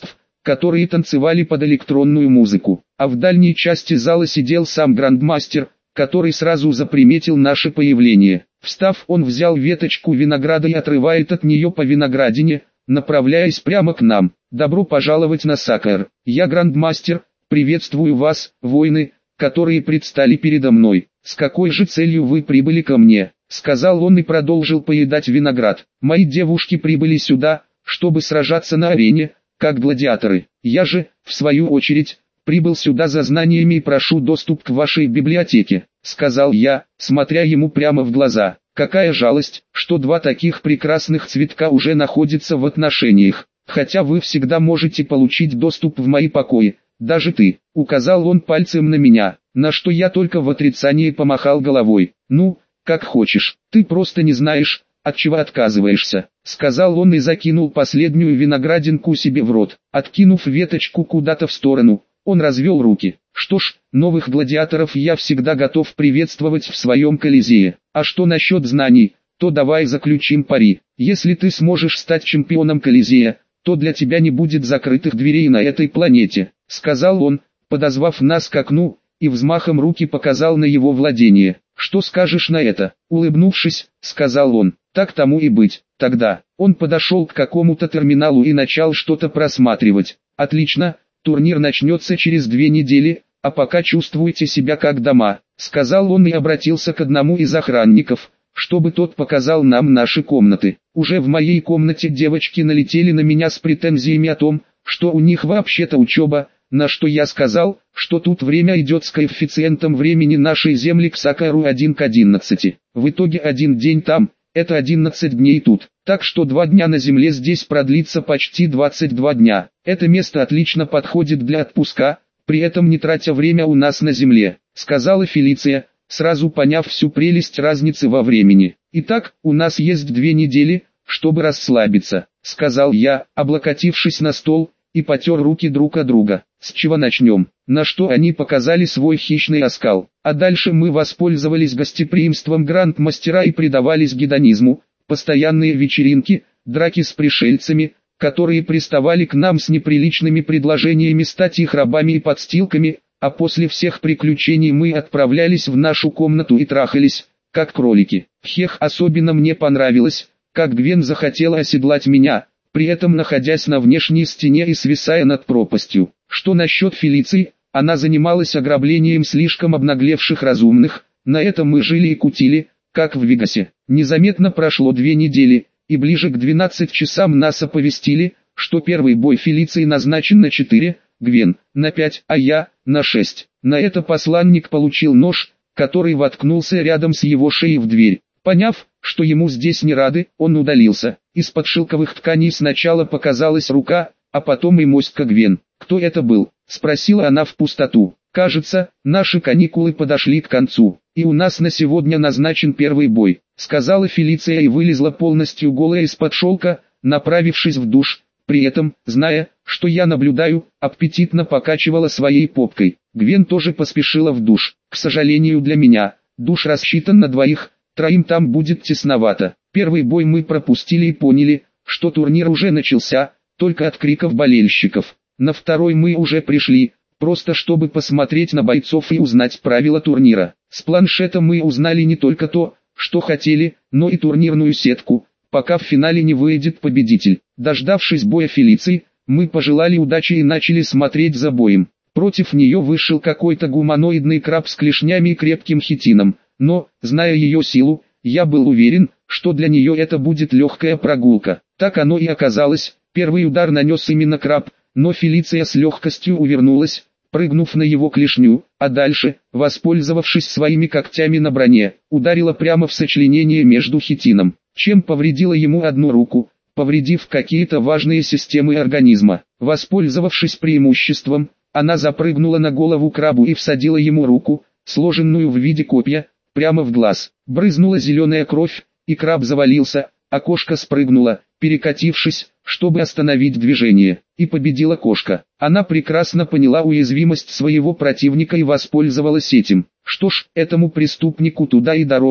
которые танцевали под электронную музыку. А в дальней части зала сидел сам грандмастер, который сразу заприметил наше появление. Встав, он взял веточку винограда и отрывает от нее по виноградине, направляясь прямо к нам. «Добро пожаловать на Сакаэр. Я грандмастер, приветствую вас, воины, которые предстали передо мной. С какой же целью вы прибыли ко мне?» — сказал он и продолжил поедать виноград. «Мои девушки прибыли сюда, чтобы сражаться на арене, как гладиаторы. Я же, в свою очередь, прибыл сюда за знаниями и прошу доступ к вашей библиотеке», — сказал я, смотря ему прямо в глаза. «Какая жалость, что два таких прекрасных цветка уже находятся в отношениях, хотя вы всегда можете получить доступ в мои покои, даже ты», — указал он пальцем на меня, на что я только в отрицании помахал головой. «Ну, как хочешь, ты просто не знаешь, от чего отказываешься», — сказал он и закинул последнюю виноградинку себе в рот. Откинув веточку куда-то в сторону, он развел руки. «Что ж, новых гладиаторов я всегда готов приветствовать в своем Колизее. А что насчет знаний, то давай заключим пари. Если ты сможешь стать чемпионом Колизея, то для тебя не будет закрытых дверей на этой планете», — сказал он, подозвав нас к окну, и взмахом руки показал на его владение. «Что скажешь на это?» — улыбнувшись, сказал он. «Так тому и быть». Тогда он подошел к какому-то терминалу и начал что-то просматривать. «Отлично, турнир начнется через 2 недели, а пока чувствуйте себя как дома», — сказал он и обратился к одному из охранников, чтобы тот показал нам наши комнаты. Уже в моей комнате девочки налетели на меня с претензиями о том, что у них вообще-то учеба, на что я сказал, что тут время идет с коэффициентом времени нашей Земли к Сакаэру 1 к 11. В итоге 1 день там, это 11 дней тут, так что 2 дня на Земле здесь продлится почти 22 дня. Это место отлично подходит для отпуска, при этом не тратя время у нас на Земле, сказала Фелиция, сразу поняв всю прелесть разницы во времени. «Итак, у нас есть 2 недели, чтобы расслабиться», — сказал я, облокотившись на стол, и потер руки друг от друга. «С чего начнем?» На что они показали свой хищный оскал. А дальше мы воспользовались гостеприимством грандмастера и предавались гедонизму, постоянные вечеринки, драки с пришельцами, которые приставали к нам с неприличными предложениями стать их рабами и подстилками, а после всех приключений мы отправлялись в нашу комнату и трахались, как кролики. Хех, особенно мне понравилось, как Гвен захотела оседлать меня, при этом находясь на внешней стене и свисая над пропастью. Что насчет Фелиции? Она занималась ограблением слишком обнаглевших разумных, на этом мы жили и кутили, как в Вегасе. Незаметно прошло 2 недели, и ближе к 12 часам нас оповестили, что первый бой Фелиции назначен на 4, Гвен на 5, а я на 6. На это посланник получил нож, который воткнулся рядом с его шеей в дверь. Поняв, что ему здесь не рады, он удалился. Из-под шелковых тканей сначала показалась рука, а потом и моська Гвен. «Кто это был?» — спросила она в пустоту. «Кажется, наши каникулы подошли к концу, и у нас на сегодня назначен первый бой», — сказала Фелиция и вылезла полностью голая из-под шелка, направившись в душ. При этом, зная, что я наблюдаю, аппетитно покачивала своей попкой. Гвен тоже поспешила в душ. К сожалению для меня, душ рассчитан на 2, 3 там будет тесновато. Первый бой мы пропустили и поняли, что турнир уже начался, только от криков болельщиков. На второй мы уже пришли, просто чтобы посмотреть на бойцов и узнать правила турнира. С планшета мы узнали не только то, что хотели, но и турнирную сетку, пока в финале не выйдет победитель. Дождавшись боя Фелиции, мы пожелали удачи и начали смотреть за боем. Против нее вышел какой-то гуманоидный краб с клешнями и крепким хитином, но, зная ее силу, я был уверен, что для нее это будет легкая прогулка. Так оно и оказалось, первый удар нанес именно краб, но Фелиция с легкостью увернулась, прыгнув на его клешню, а дальше, воспользовавшись своими когтями на броне, ударила прямо в сочленение между хитином, чем повредила ему одну руку, повредив какие-то важные системы организма. Воспользовавшись преимуществом, она запрыгнула на голову крабу и всадила ему руку, сложенную в виде копья, прямо в глаз. Брызнула зеленая кровь, и краб завалился, а кошка спрыгнула, перекатившись, чтобы остановить движение, и победила кошка. Она прекрасно поняла уязвимость своего противника и воспользовалась этим. Что ж, этому преступнику туда и дорога,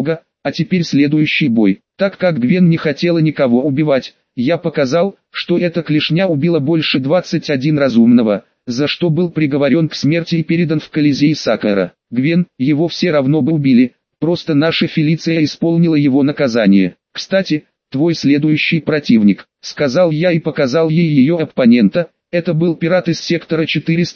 А теперь следующий бой. Так как Гвен не хотела никого убивать, я показал, что эта клешня убила больше 21 разумного, за что был приговорен к смерти и передан в Колизей Саккара. Гвен, его все равно бы убили, просто наша Фелиция исполнила его наказание. Кстати, твой следующий противник, сказал я и показал ей ее оппонента, это был пират из сектора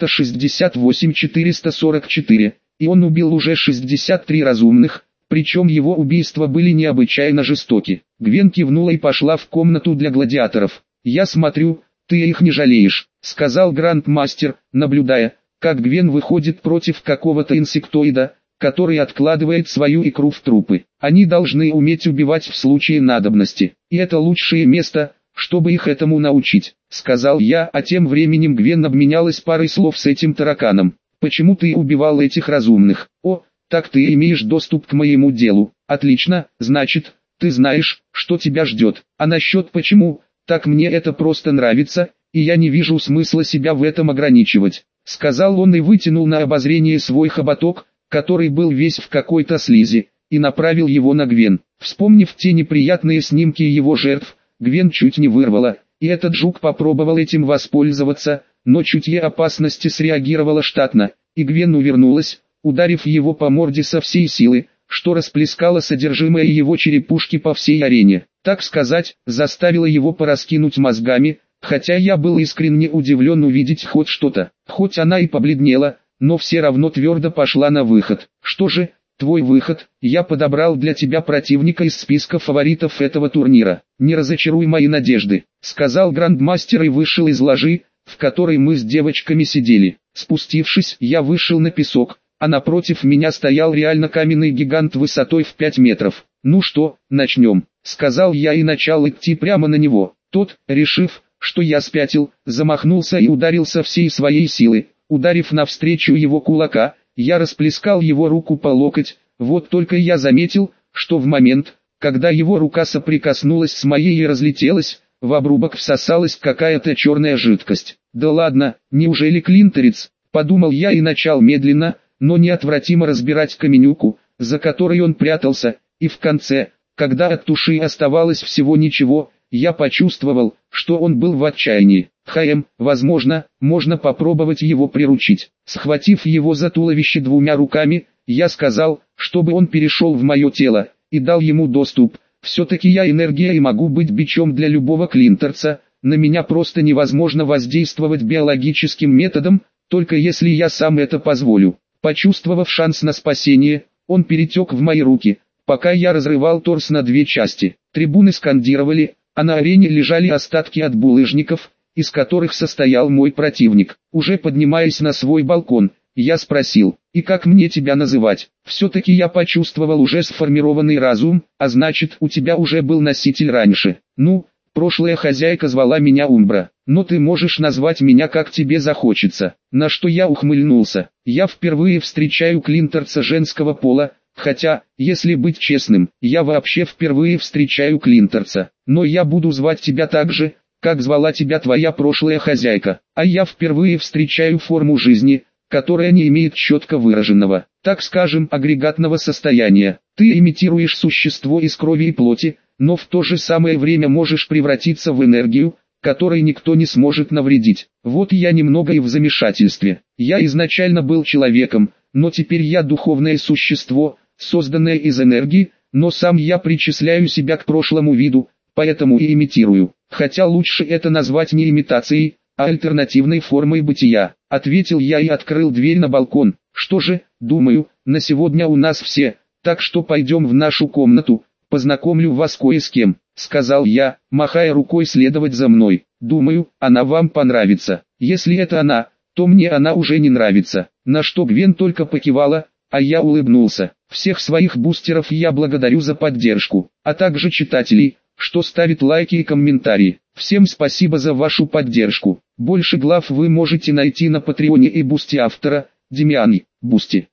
468-444, и он убил уже 63 разумных, причем его убийства были необычайно жестоки. Гвен кивнула и пошла в комнату для гладиаторов. «Я смотрю, ты их не жалеешь», — сказал Грандмастер, наблюдая, как Гвен выходит против какого-то инсектоида, который откладывает свою икру в трупы. Они должны уметь убивать в случае надобности, и это лучшее место, чтобы их этому научить, сказал я, а тем временем Гвен обменялась парой слов с этим тараканом. «Почему ты убивал этих разумных? О, так ты имеешь доступ к моему делу. Отлично, значит, ты знаешь, что тебя ждет. А насчет почему, так мне это просто нравится, и я не вижу смысла себя в этом ограничивать», сказал он и вытянул на обозрение свой хоботок, который был весь в какой-то слизи, и направил его на Гвен. Вспомнив те неприятные снимки его жертв, Гвен чуть не вырвала, и этот жук попробовал этим воспользоваться, но чутье опасности среагировало штатно, и Гвен увернулась, ударив его по морде со всей силы, что расплескало содержимое его черепушки по всей арене. Так сказать, заставило его пораскинуть мозгами, хотя я был искренне удивлен увидеть хоть что-то. Хоть она и побледнела, но все равно твердо пошла на выход. «Что же, твой выход? Я подобрал для тебя противника из списка фаворитов этого турнира. Не разочаруй мои надежды», сказал Грандмастер и вышел из ложи, в которой мы с девочками сидели. Спустившись, я вышел на песок, а напротив меня стоял реально каменный гигант высотой в 5 метров. «Ну что, начнем», сказал я и начал идти прямо на него. Тот, решив, что я спятил, замахнулся и ударил со всей своей силы. Ударив навстречу его кулака, я расплескал его руку по локоть. Вот только я заметил, что в момент, когда его рука соприкоснулась с моей и разлетелась, в обрубок всосалась какая-то черная жидкость. «Да ладно, неужели клинторец?» – подумал я и начал медленно, но неотвратимо разбирать каменюку, за которой он прятался, и в конце, когда от туши оставалось всего ничего, я почувствовал, что он был в отчаянии. Возможно, можно попробовать его приручить. Схватив его за туловище двумя руками, я сказал, чтобы он перешел в мое тело, и дал ему доступ. Все-таки я энергия и могу быть бичом для любого клинторца, на меня просто невозможно воздействовать биологическим методом, только если я сам это позволю. Почувствовав шанс на спасение, он перетек в мои руки, пока я разрывал торс на две части. Трибуны скандировали, а на арене лежали остатки от булыжников, из которых состоял мой противник. Уже поднимаясь на свой балкон, я спросил: «И как мне тебя называть?» Все-таки я почувствовал уже сформированный разум, а значит, у тебя уже был носитель раньше. «Ну, прошлая хозяйка звала меня Умбра, но ты можешь назвать меня как тебе захочется». На что я ухмыльнулся. Я впервые встречаю клинторца женского пола, хотя, если быть честным, я вообще впервые встречаю клинторца. Но я буду звать тебя так же, как звала тебя твоя прошлая хозяйка. А я впервые встречаю форму жизни, которая не имеет четко выраженного, так скажем, агрегатного состояния. Ты имитируешь существо из крови и плоти, но в то же самое время можешь превратиться в энергию, которой никто не сможет навредить. Вот я немного и в замешательстве. Я изначально был человеком, но теперь я духовное существо, созданное из энергии, но сам я причисляю себя к прошлому виду, поэтому и имитирую. Хотя лучше это назвать не имитацией, а альтернативной формой бытия, ответил я и открыл дверь на балкон. Что же, думаю, на сегодня у нас все, так что пойдем в нашу комнату, познакомлю вас кое с кем, сказал я, махая рукой следовать за мной. Думаю, она вам понравится. Если это она, то мне она уже не нравится. На что Гвен только покивала, а я улыбнулся. Всех своих бустеров я благодарю за поддержку, а также читателей, что ставит лайки и комментарии. Всем спасибо за вашу поддержку. Больше глав вы можете найти на Патреоне и Бусти автора, Демиани, Бусти,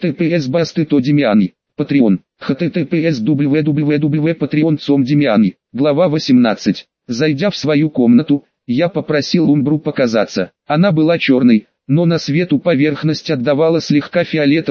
https://basty.demиани, Patreon, https://www.patreon.com Демиани. Глава 18. Зайдя в свою комнату, я попросил Умбру показаться. Она была черной, но на свету поверхность отдавала слегка фиолетовым,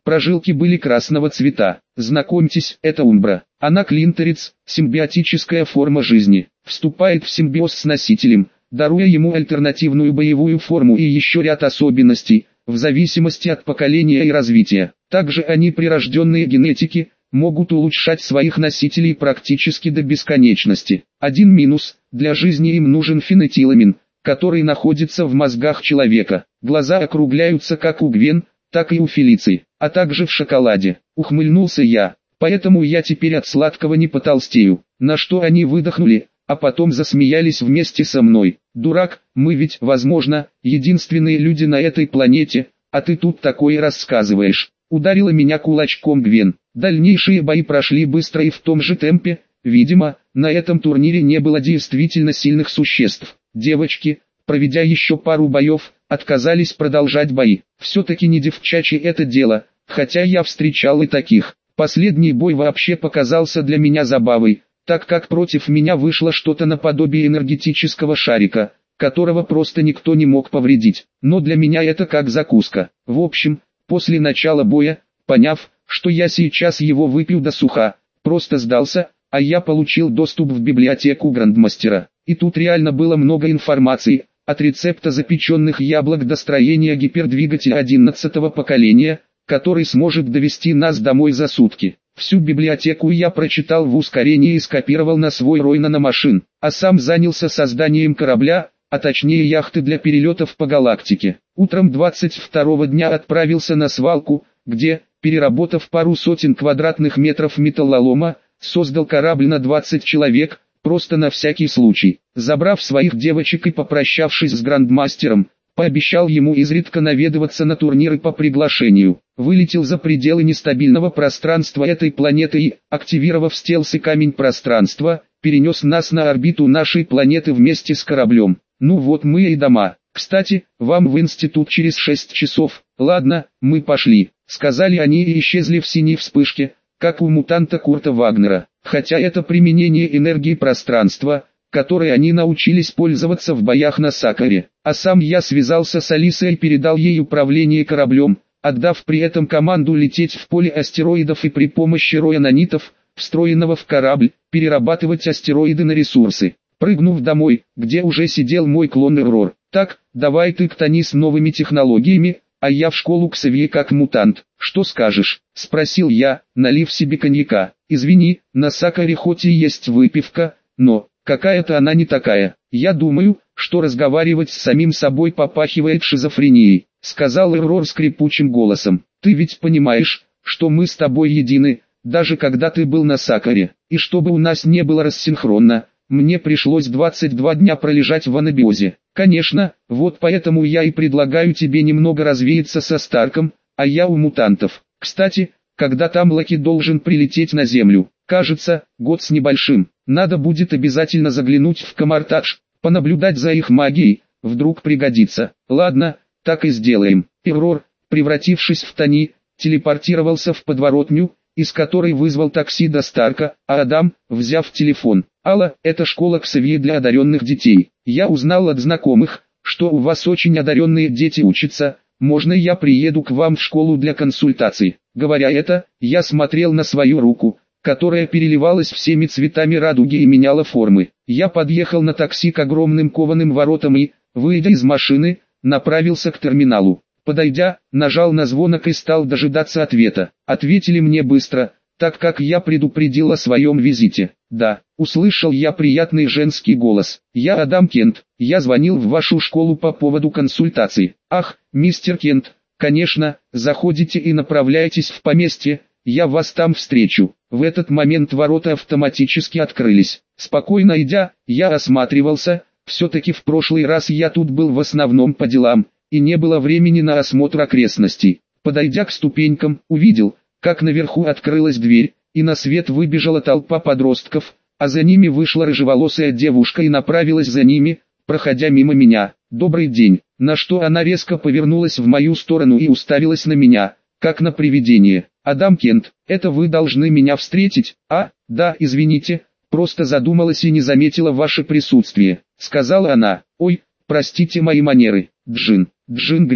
прожилки были красного цвета. Знакомьтесь, это Умбра. Она клинторец, симбиотическая форма жизни. Вступает в симбиоз с носителем, даруя ему альтернативную боевую форму и еще ряд особенностей, в зависимости от поколения и развития. Также они прирожденные генетики, могут улучшать своих носителей практически до бесконечности. Один минус: для жизни им нужен фенетиламин, который находится в мозгах человека. Глаза округляются как у Гвен, так и у Фелиции, а также в шоколаде. Ухмыльнулся я, поэтому я теперь от сладкого не потолстею. На что они выдохнули, а потом засмеялись вместе со мной. Дурак, мы ведь, возможно, единственные люди на этой планете, а ты тут такое рассказываешь. Ударила меня кулачком Гвен. Дальнейшие бои прошли быстро и в том же темпе. Видимо, на этом турнире не было действительно сильных существ. Девочки, проведя еще пару боев, отказались продолжать бои. Все-таки не девчачье это дело, хотя я встречал и таких. Последний бой вообще показался для меня забавой, так как против меня вышло что-то наподобие энергетического шарика, которого просто никто не мог повредить. Но для меня это как закуска. В общем, после начала боя, поняв, что я сейчас его выпью до суха, просто сдался, а я получил доступ в библиотеку Грандмастера. И тут реально было много информации, от рецепта запеченных яблок до строения гипердвигателя 11-го поколения, который сможет довести нас домой за сутки. Всю библиотеку я прочитал в ускорении и скопировал на свой Рой наномашин, а сам занялся созданием корабля, а точнее яхты для перелетов по галактике. Утром 22-го дня отправился на свалку, где, переработав пару сотен квадратных метров металлолома, создал корабль на 20 человек, просто на всякий случай. Забрав своих девочек и попрощавшись с грандмастером, пообещал ему изредка наведываться на турниры по приглашению. Вылетел за пределы нестабильного пространства этой планеты и, активировав стелс и камень пространства, перенес нас на орбиту нашей планеты вместе с кораблем. Ну вот мы и дома. Кстати, вам в институт через 6 часов. Ладно, мы пошли, сказали они и исчезли в синей вспышке, как у мутанта Курта Вагнера. Хотя это применение энергии пространства, которой они научились пользоваться в боях на Сакаре. А сам я связался с Алисой и передал ей управление кораблем, отдав при этом команду лететь в поле астероидов и при помощи роя нанитов, встроенного в корабль, перерабатывать астероиды на ресурсы. Прыгнув домой, где уже сидел мой клон Эррор. Так, давай ты к Тони с новыми технологиями, а я в школу к Савье как мутант. Что скажешь? Спросил я, налив себе коньяка. Извини, на Сакаре хоть и есть выпивка, но какая-то она не такая. Я думаю, что разговаривать с самим собой попахивает шизофренией, сказал Эррор скрипучим голосом. Ты ведь понимаешь, что мы с тобой едины, даже когда ты был на Сакаре, и чтобы у нас не было рассинхронно, мне пришлось 22 дня пролежать в анабиозе. Конечно, вот поэтому я и предлагаю тебе немного развеяться со Старком, а я у мутантов. Кстати, когда там Локи должен прилететь на Землю? Кажется, год с небольшим. Надо будет обязательно заглянуть в Камартадж, понаблюдать за их магией, вдруг пригодится. Ладно, так и сделаем. Эррор, превратившись в Тони, телепортировался в подворотню, из которой вызвал такси до Старка, а Адам, взяв телефон. «Алло, это школа Ксавье для одаренных детей. Я узнал от знакомых, что у вас очень одаренные дети учатся, можно я приеду к вам в школу для консультаций?» Говоря это, я смотрел на свою руку, которая переливалась всеми цветами радуги и меняла формы. Я подъехал на такси к огромным кованым воротам и, выйдя из машины, направился к терминалу. Подойдя, нажал на звонок и стал дожидаться ответа. Ответили мне быстро, так как я предупредил о своем визите. «Да», услышал я приятный женский голос. «Я Адам Кент, я звонил в вашу школу по поводу консультаций». «Ах, мистер Кент, конечно, заходите и направляйтесь в поместье, я вас там встречу». В этот момент ворота автоматически открылись. Спокойно идя, я осматривался, все-таки в прошлый раз я тут был в основном по делам, и не было времени на осмотр окрестностей. Подойдя к ступенькам, увидел, как наверху открылась дверь, и на свет выбежала толпа подростков, а за ними вышла рыжеволосая девушка и направилась за ними, проходя мимо меня. «Добрый день», на что она резко повернулась в мою сторону и уставилась на меня, как на привидение. «Адам Кент, это вы должны меня встретить?» «А, да, извините, просто задумалась и не заметила ваше присутствие», сказала она. «Ой, простите мои манеры, Джин Грей».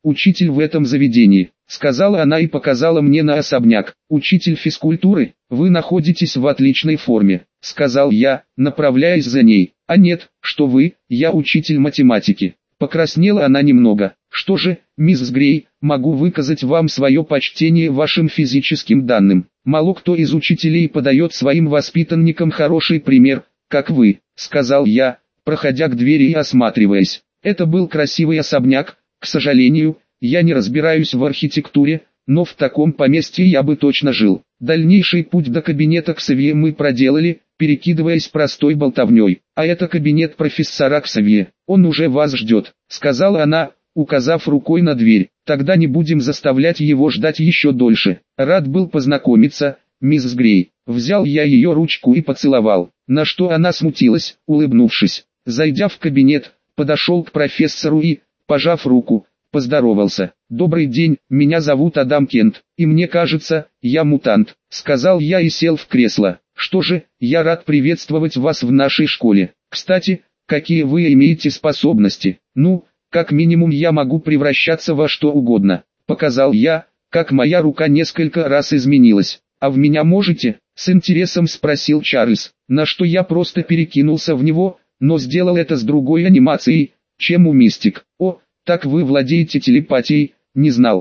учитель в этом заведении», — сказала она и показала мне на особняк. «Учитель физкультуры, вы находитесь в отличной форме», — сказал я, направляясь за ней. «А нет, что вы, я учитель математики». Покраснела она немного. «Что же, мисс Грей, могу выказать вам свое почтение вашим физическим данным. Мало кто из учителей подает своим воспитанникам хороший пример, как вы», — сказал я, проходя к двери и осматриваясь. Это был красивый особняк. К сожалению, я не разбираюсь в архитектуре, но в таком поместье я бы точно жил. Дальнейший путь до кабинета Ксавье мы проделали, перекидываясь простой болтовней. «А это кабинет профессора Ксавье, он уже вас ждет», — сказала она, указав рукой на дверь. «Тогда не будем заставлять его ждать еще дольше. Рад был познакомиться, мисс Грей». Взял я ее ручку и поцеловал, на что она смутилась, улыбнувшись. Зайдя в кабинет, подошел к профессору и, пожав руку, поздоровался. «Добрый день, меня зовут Адам Кент, и мне кажется, я мутант», — сказал я и сел в кресло. «Что же, я рад приветствовать вас в нашей школе. Кстати, какие вы имеете способности?» «Ну, как минимум я могу превращаться во что угодно», — показал я, как моя рука несколько раз изменилась. «А в меня можете?» — с интересом спросил Чарльз, на что я просто перекинулся в него, но сделал это с другой анимацией, чем у Мистик. «О, так вы владеете телепатией?» «Не знал.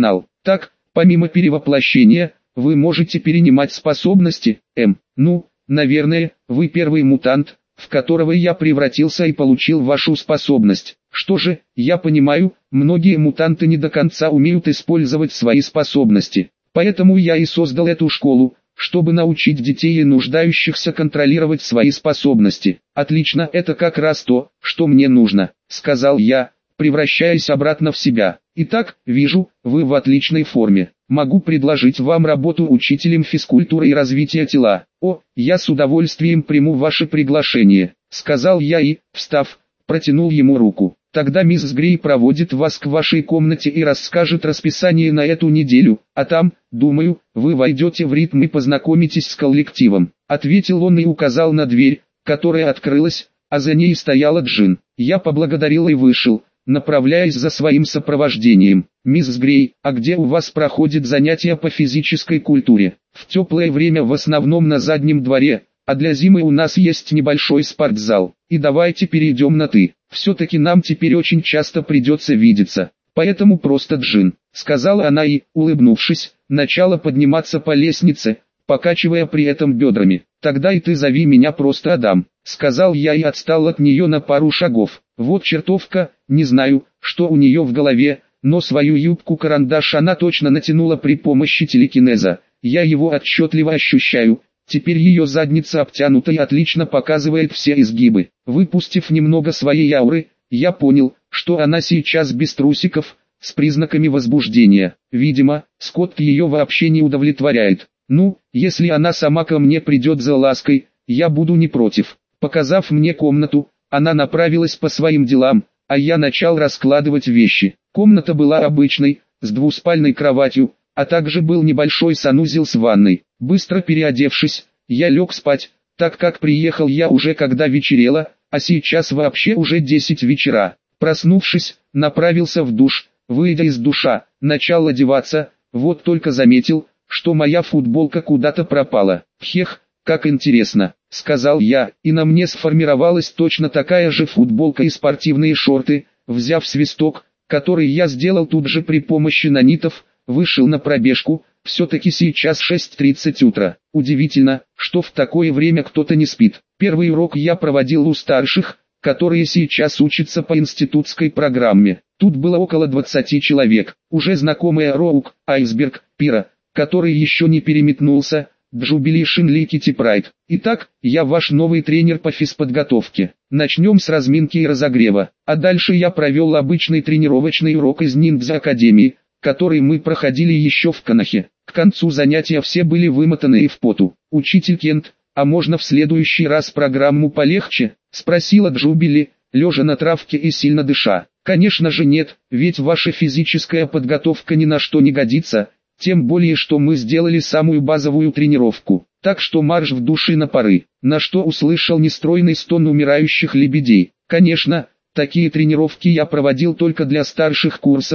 Так, помимо перевоплощения, вы можете перенимать способности?» «Ну, наверное, вы первый мутант, в которого я превратился и получил вашу способность. Что же, я понимаю, многие мутанты не до конца умеют использовать свои способности. Поэтому я и создал эту школу, чтобы научить детей и нуждающихся контролировать свои способности». «Отлично, это как раз то, что мне нужно», — сказал я, превращаясь обратно в себя. «Итак, вижу, вы в отличной форме. Могу предложить вам работу учителем физкультуры и развития тела». «О, я с удовольствием приму ваше приглашение», — сказал я и, встав, протянул ему руку. «Тогда мисс Грей проводит вас к вашей комнате и расскажет расписание на эту неделю, а там, думаю, вы войдете в ритм и познакомитесь с коллективом», — ответил он и указал на дверь, которая открылась, а за ней стояла Джин. Я поблагодарил и вышел, направляясь за своим сопровождением. «Мисс Грей, а где у вас проходят занятия по физической культуре?» «В теплое время в основном на заднем дворе, а для зимы у нас есть небольшой спортзал. И давайте перейдем на «ты». Все-таки нам теперь очень часто придется видеться. Поэтому просто Джин», — сказала она и, улыбнувшись, начала подниматься по лестнице, покачивая при этом бедрами. «Тогда и ты зови меня просто Адам», — сказал я и отстал от нее на пару шагов. Вот чертовка, не знаю, что у нее в голове, но свою юбку-карандаш она точно натянула при помощи телекинеза. Я его отчетливо ощущаю. Теперь ее задница обтянута и отлично показывает все изгибы. Выпустив немного своей ауры, я понял, что она сейчас без трусиков, с признаками возбуждения. Видимо, Скотт ее вообще не удовлетворяет. «Ну, если она сама ко мне придет за лаской, я буду не против». Показав мне комнату, она направилась по своим делам, а я начал раскладывать вещи. Комната была обычной, с двуспальной кроватью, а также был небольшой санузел с ванной. Быстро переодевшись, я лег спать, так как приехал я уже когда вечерело, а сейчас вообще уже 10 вечера. Проснувшись, направился в душ, выйдя из душа, начал одеваться, вот только заметил, что моя футболка куда-то пропала. «Хех, как интересно», — сказал я, и на мне сформировалась точно такая же футболка и спортивные шорты. Взяв свисток, который я сделал тут же при помощи нанитов, вышел на пробежку. Все-таки сейчас 6:30 утра. Удивительно, что в такое время кто-то не спит. Первый урок я проводил у старших, которые сейчас учатся по институтской программе. Тут было около 20 человек. Уже знакомые Роук, Айсберг, Пира, который еще не переметнулся, Джубили, Шинли, Китти Прайд. Итак, я ваш новый тренер по физподготовке. Начнем с разминки и разогрева. А дальше я провел обычный тренировочный урок из Ниндзя Академии, который мы проходили еще в Канахе. К концу занятия все были вымотаны и в поту. «Учитель Кент, а можно в следующий раз программу полегче?» — спросила Джубили, лежа на травке и сильно дыша. «Конечно же нет, ведь ваша физическая подготовка ни на что не годится, тем более что мы сделали самую базовую тренировку. Так что марш в душ и на пары». На что услышал нестройный стон умирающих лебедей. Конечно, такие тренировки я проводил только для старших курсов,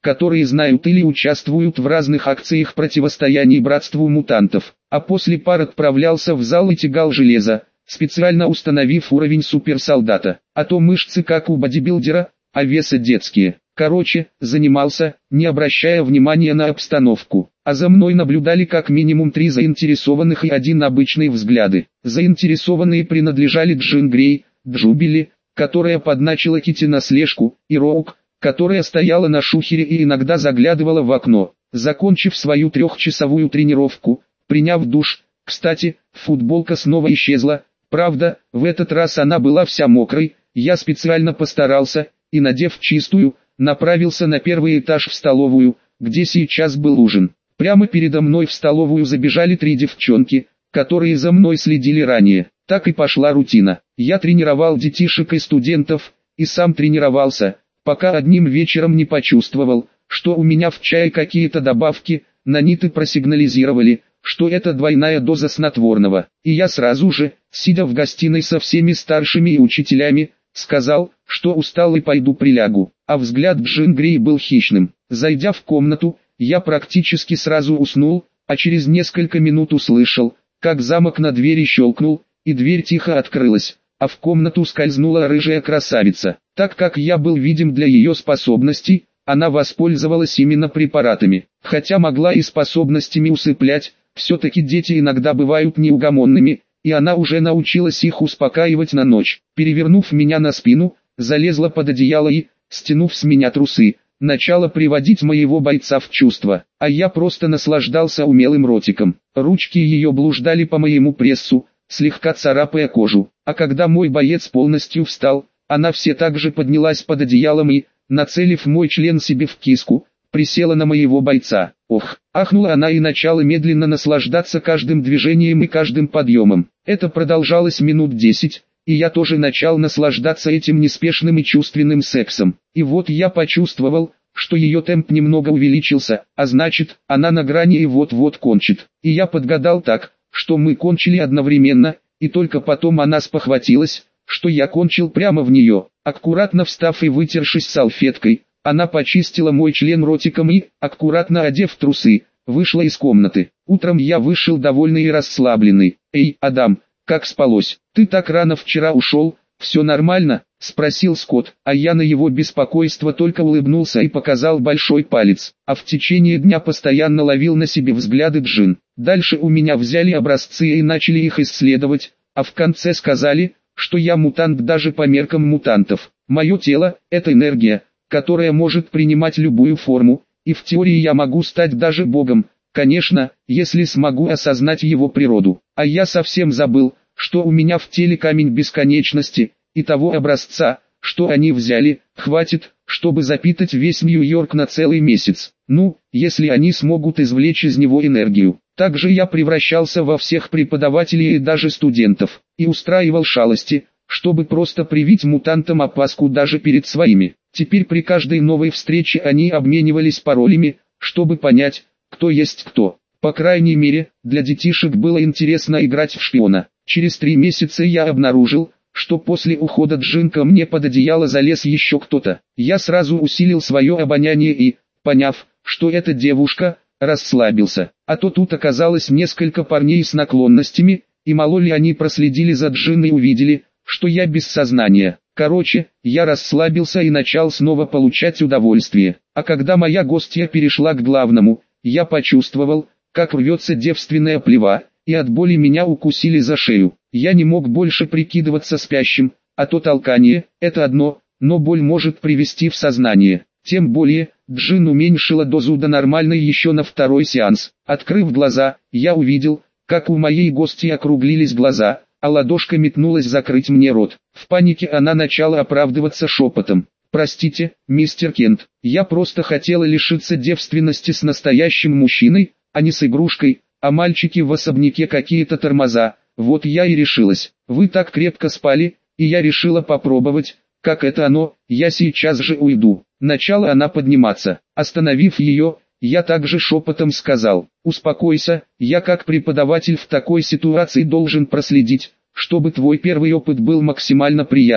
которые знают или участвуют в разных акциях противостояния братству мутантов. А после пар отправлялся в зал и тягал железо, специально установив уровень суперсолдата. А то мышцы как у бодибилдера, а веса детские. Короче, занимался, не обращая внимания на обстановку. А за мной наблюдали как минимум 3 заинтересованных и 1 обычный взгляды. Заинтересованные принадлежали Джин Грей, Джубили, которая подначила Кити на слежку, и Роук, которая стояла на шухере и иногда заглядывала в окно. Закончив свою 3-часовую тренировку, приняв душ, кстати, футболка снова исчезла, правда, в этот раз она была вся мокрой, я специально постарался, и надев чистую, направился на 1-й этаж в столовую, где сейчас был ужин. Прямо передо мной в столовую забежали 3 девчонки, которые за мной следили ранее. Так и пошла рутина. Я тренировал детишек и студентов, и сам тренировался, пока одним вечером не почувствовал, что у меня в чае какие-то добавки, наниты просигнализировали, что это двойная доза снотворного. И я сразу же, сидя в гостиной со всеми старшими и учителями, сказал, что устал и пойду прилягу. А взгляд Джин Грей был хищным. Зайдя в комнату, я практически сразу уснул, а через несколько минут услышал, как замок на двери щелкнул, и дверь тихо открылась, а в комнату скользнула рыжая красавица. Так как я был видим для ее способностей, она воспользовалась именно препаратами. Хотя могла и способностями усыплять, все-таки дети иногда бывают неугомонными, и она уже научилась их успокаивать на ночь. Перевернув меня на спину, залезла под одеяло и, стянув с меня трусы, начала приводить моего бойца в чувство, а я просто наслаждался умелым ротиком. Ручки ее блуждали по моему прессу, слегка царапая кожу, а когда мой боец полностью встал, она все так же поднялась под одеялом и, нацелив мой член себе в киску, присела на моего бойца. Ох, ахнула она и начала медленно наслаждаться каждым движением и каждым подъемом. Это продолжалось минут 10, и я тоже начал наслаждаться этим неспешным и чувственным сексом. И вот я почувствовал, что ее темп немного увеличился, а значит, она на грани и вот-вот кончит. И я подгадал так, что мы кончили одновременно, и только потом она спохватилась, что я кончил прямо в нее. Аккуратно встав и вытершись салфеткой, она почистила мой член ротиком и, аккуратно одев трусы, вышла из комнаты. Утром я вышел довольный и расслабленный. «Эй, Адам, как спалось? Ты так рано вчера ушел, все нормально?» — спросил Скотт, а я на его беспокойство только улыбнулся и показал большой палец. А в течение дня постоянно ловил на себе взгляды Джин. Дальше у меня взяли образцы и начали их исследовать, а в конце сказали, что я мутант даже по меркам мутантов. Мое тело — это энергия, которая может принимать любую форму, и в теории я могу стать даже богом, конечно, если смогу осознать его природу. А я совсем забыл, что у меня в теле камень бесконечности, и того образца, что они взяли, хватит, чтобы запитать весь Нью-Йорк на целый месяц. Ну, если они смогут извлечь из него энергию. Также я превращался во всех преподавателей и даже студентов, и устраивал шалости, чтобы просто привить мутантам опаску даже перед своими. Теперь при каждой новой встрече они обменивались паролями, чтобы понять, кто есть кто. По крайней мере, для детишек было интересно играть в шпиона. Через 3 месяца я обнаружил, что после ухода Джин ко мне под одеяло залез еще кто-то. Я сразу усилил свое обоняние и, поняв, что это девушка, расслабился. А то тут оказалось несколько парней с наклонностями, и мало ли они проследили за Джин и увидели, что я без сознания. Короче, я расслабился и начал снова получать удовольствие. А когда моя гостья перешла к главному, я почувствовал, как рвется девственная плева, и от боли меня укусили за шею. Я не мог больше прикидываться спящим, а то толкание – это одно, но боль может привести в сознание. Тем более, Джин уменьшила дозу до нормальной еще на 2-й сеанс. Открыв глаза, я увидел, как у моей гости округлились глаза, а ладошка метнулась закрыть мне рот. В панике она начала оправдываться шепотом. «Простите, мистер Кент, я просто хотела лишиться девственности с настоящим мужчиной, а не с игрушкой, а мальчики в особняке какие-то тормоза, вот я и решилась. Вы так крепко спали, и я решила попробовать, как это оно, я сейчас же уйду». Начала она подниматься. Остановив ее, я также шепотом сказал: «Успокойся, я как преподаватель в такой ситуации должен проследить, чтобы твой первый опыт был максимально приятным.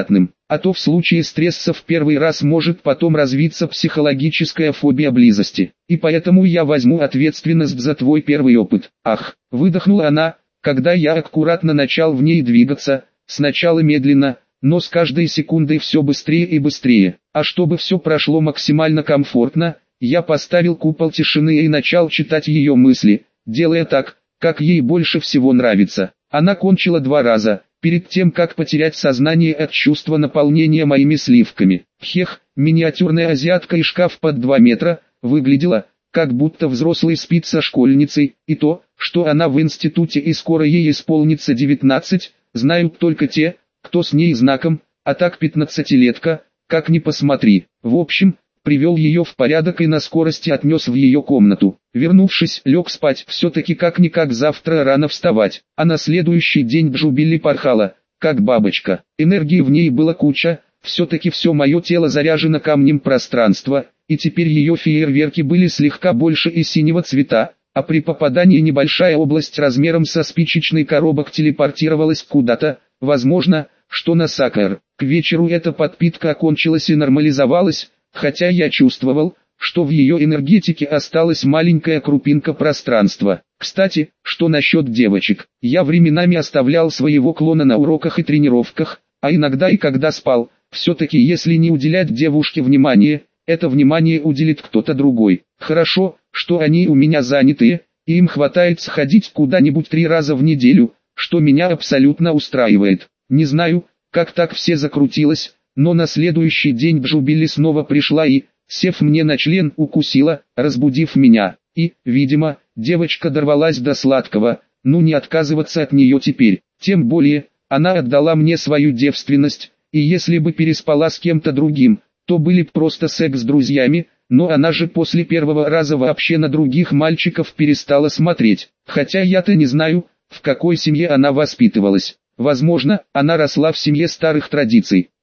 А то в случае стресса в первый раз может потом развиться психологическая фобия близости. И поэтому я возьму ответственность за твой первый опыт. Ах, выдохнула она, когда я аккуратно начал в ней двигаться, сначала медленно, но с каждой секундой все быстрее и быстрее. А чтобы все прошло максимально комфортно, я поставил купол тишины и начал читать ее мысли, делая так, как ей больше всего нравится. Она кончила 2 раза, перед тем как потерять сознание от чувства наполнения моими сливками. Хех, миниатюрная азиатка и шкаф под 2 метра, выглядела, как будто взрослый спит со школьницей, и то, что она в институте и скоро ей исполнится 19, знают только те, кто с ней знаком, а так 15-летка, как ни посмотри. В общем, привел ее в порядок и на скорости отнес в ее комнату. Вернувшись, лег спать, все-таки как-никак завтра рано вставать, а на следующий день Джубили порхала, как бабочка. Энергии в ней было куча, все-таки все мое тело заряжено камнем пространства, и теперь ее фейерверки были слегка больше и синего цвета, а при попадании небольшая область размером со спичечный коробок телепортировалась куда-то, возможно, что на Сакар. К вечеру эта подпитка окончилась и нормализовалась, хотя я чувствовал, что в ее энергетике осталась маленькая крупинка пространства. Кстати, что насчет девочек? Я временами оставлял своего клона на уроках и тренировках, а иногда и когда спал. Все-таки если не уделять девушке внимания, это внимание уделит кто-то другой. Хорошо, что они у меня занятые, и им хватает сходить куда-нибудь 3 раза в неделю, что меня абсолютно устраивает. Не знаю, как так все закрутилось, но на следующий день Джубили снова пришла и, сев мне на член, укусила, разбудив меня. И, видимо, девочка дорвалась до сладкого, ну не отказываться от нее теперь. Тем более, она отдала мне свою девственность, и если бы переспала с кем-то другим, то были б просто секс с друзьями, но она же после первого раза вообще на других мальчиков перестала смотреть. Хотя я-то не знаю, в какой семье она воспитывалась. Возможно, она росла в семье старых традиций.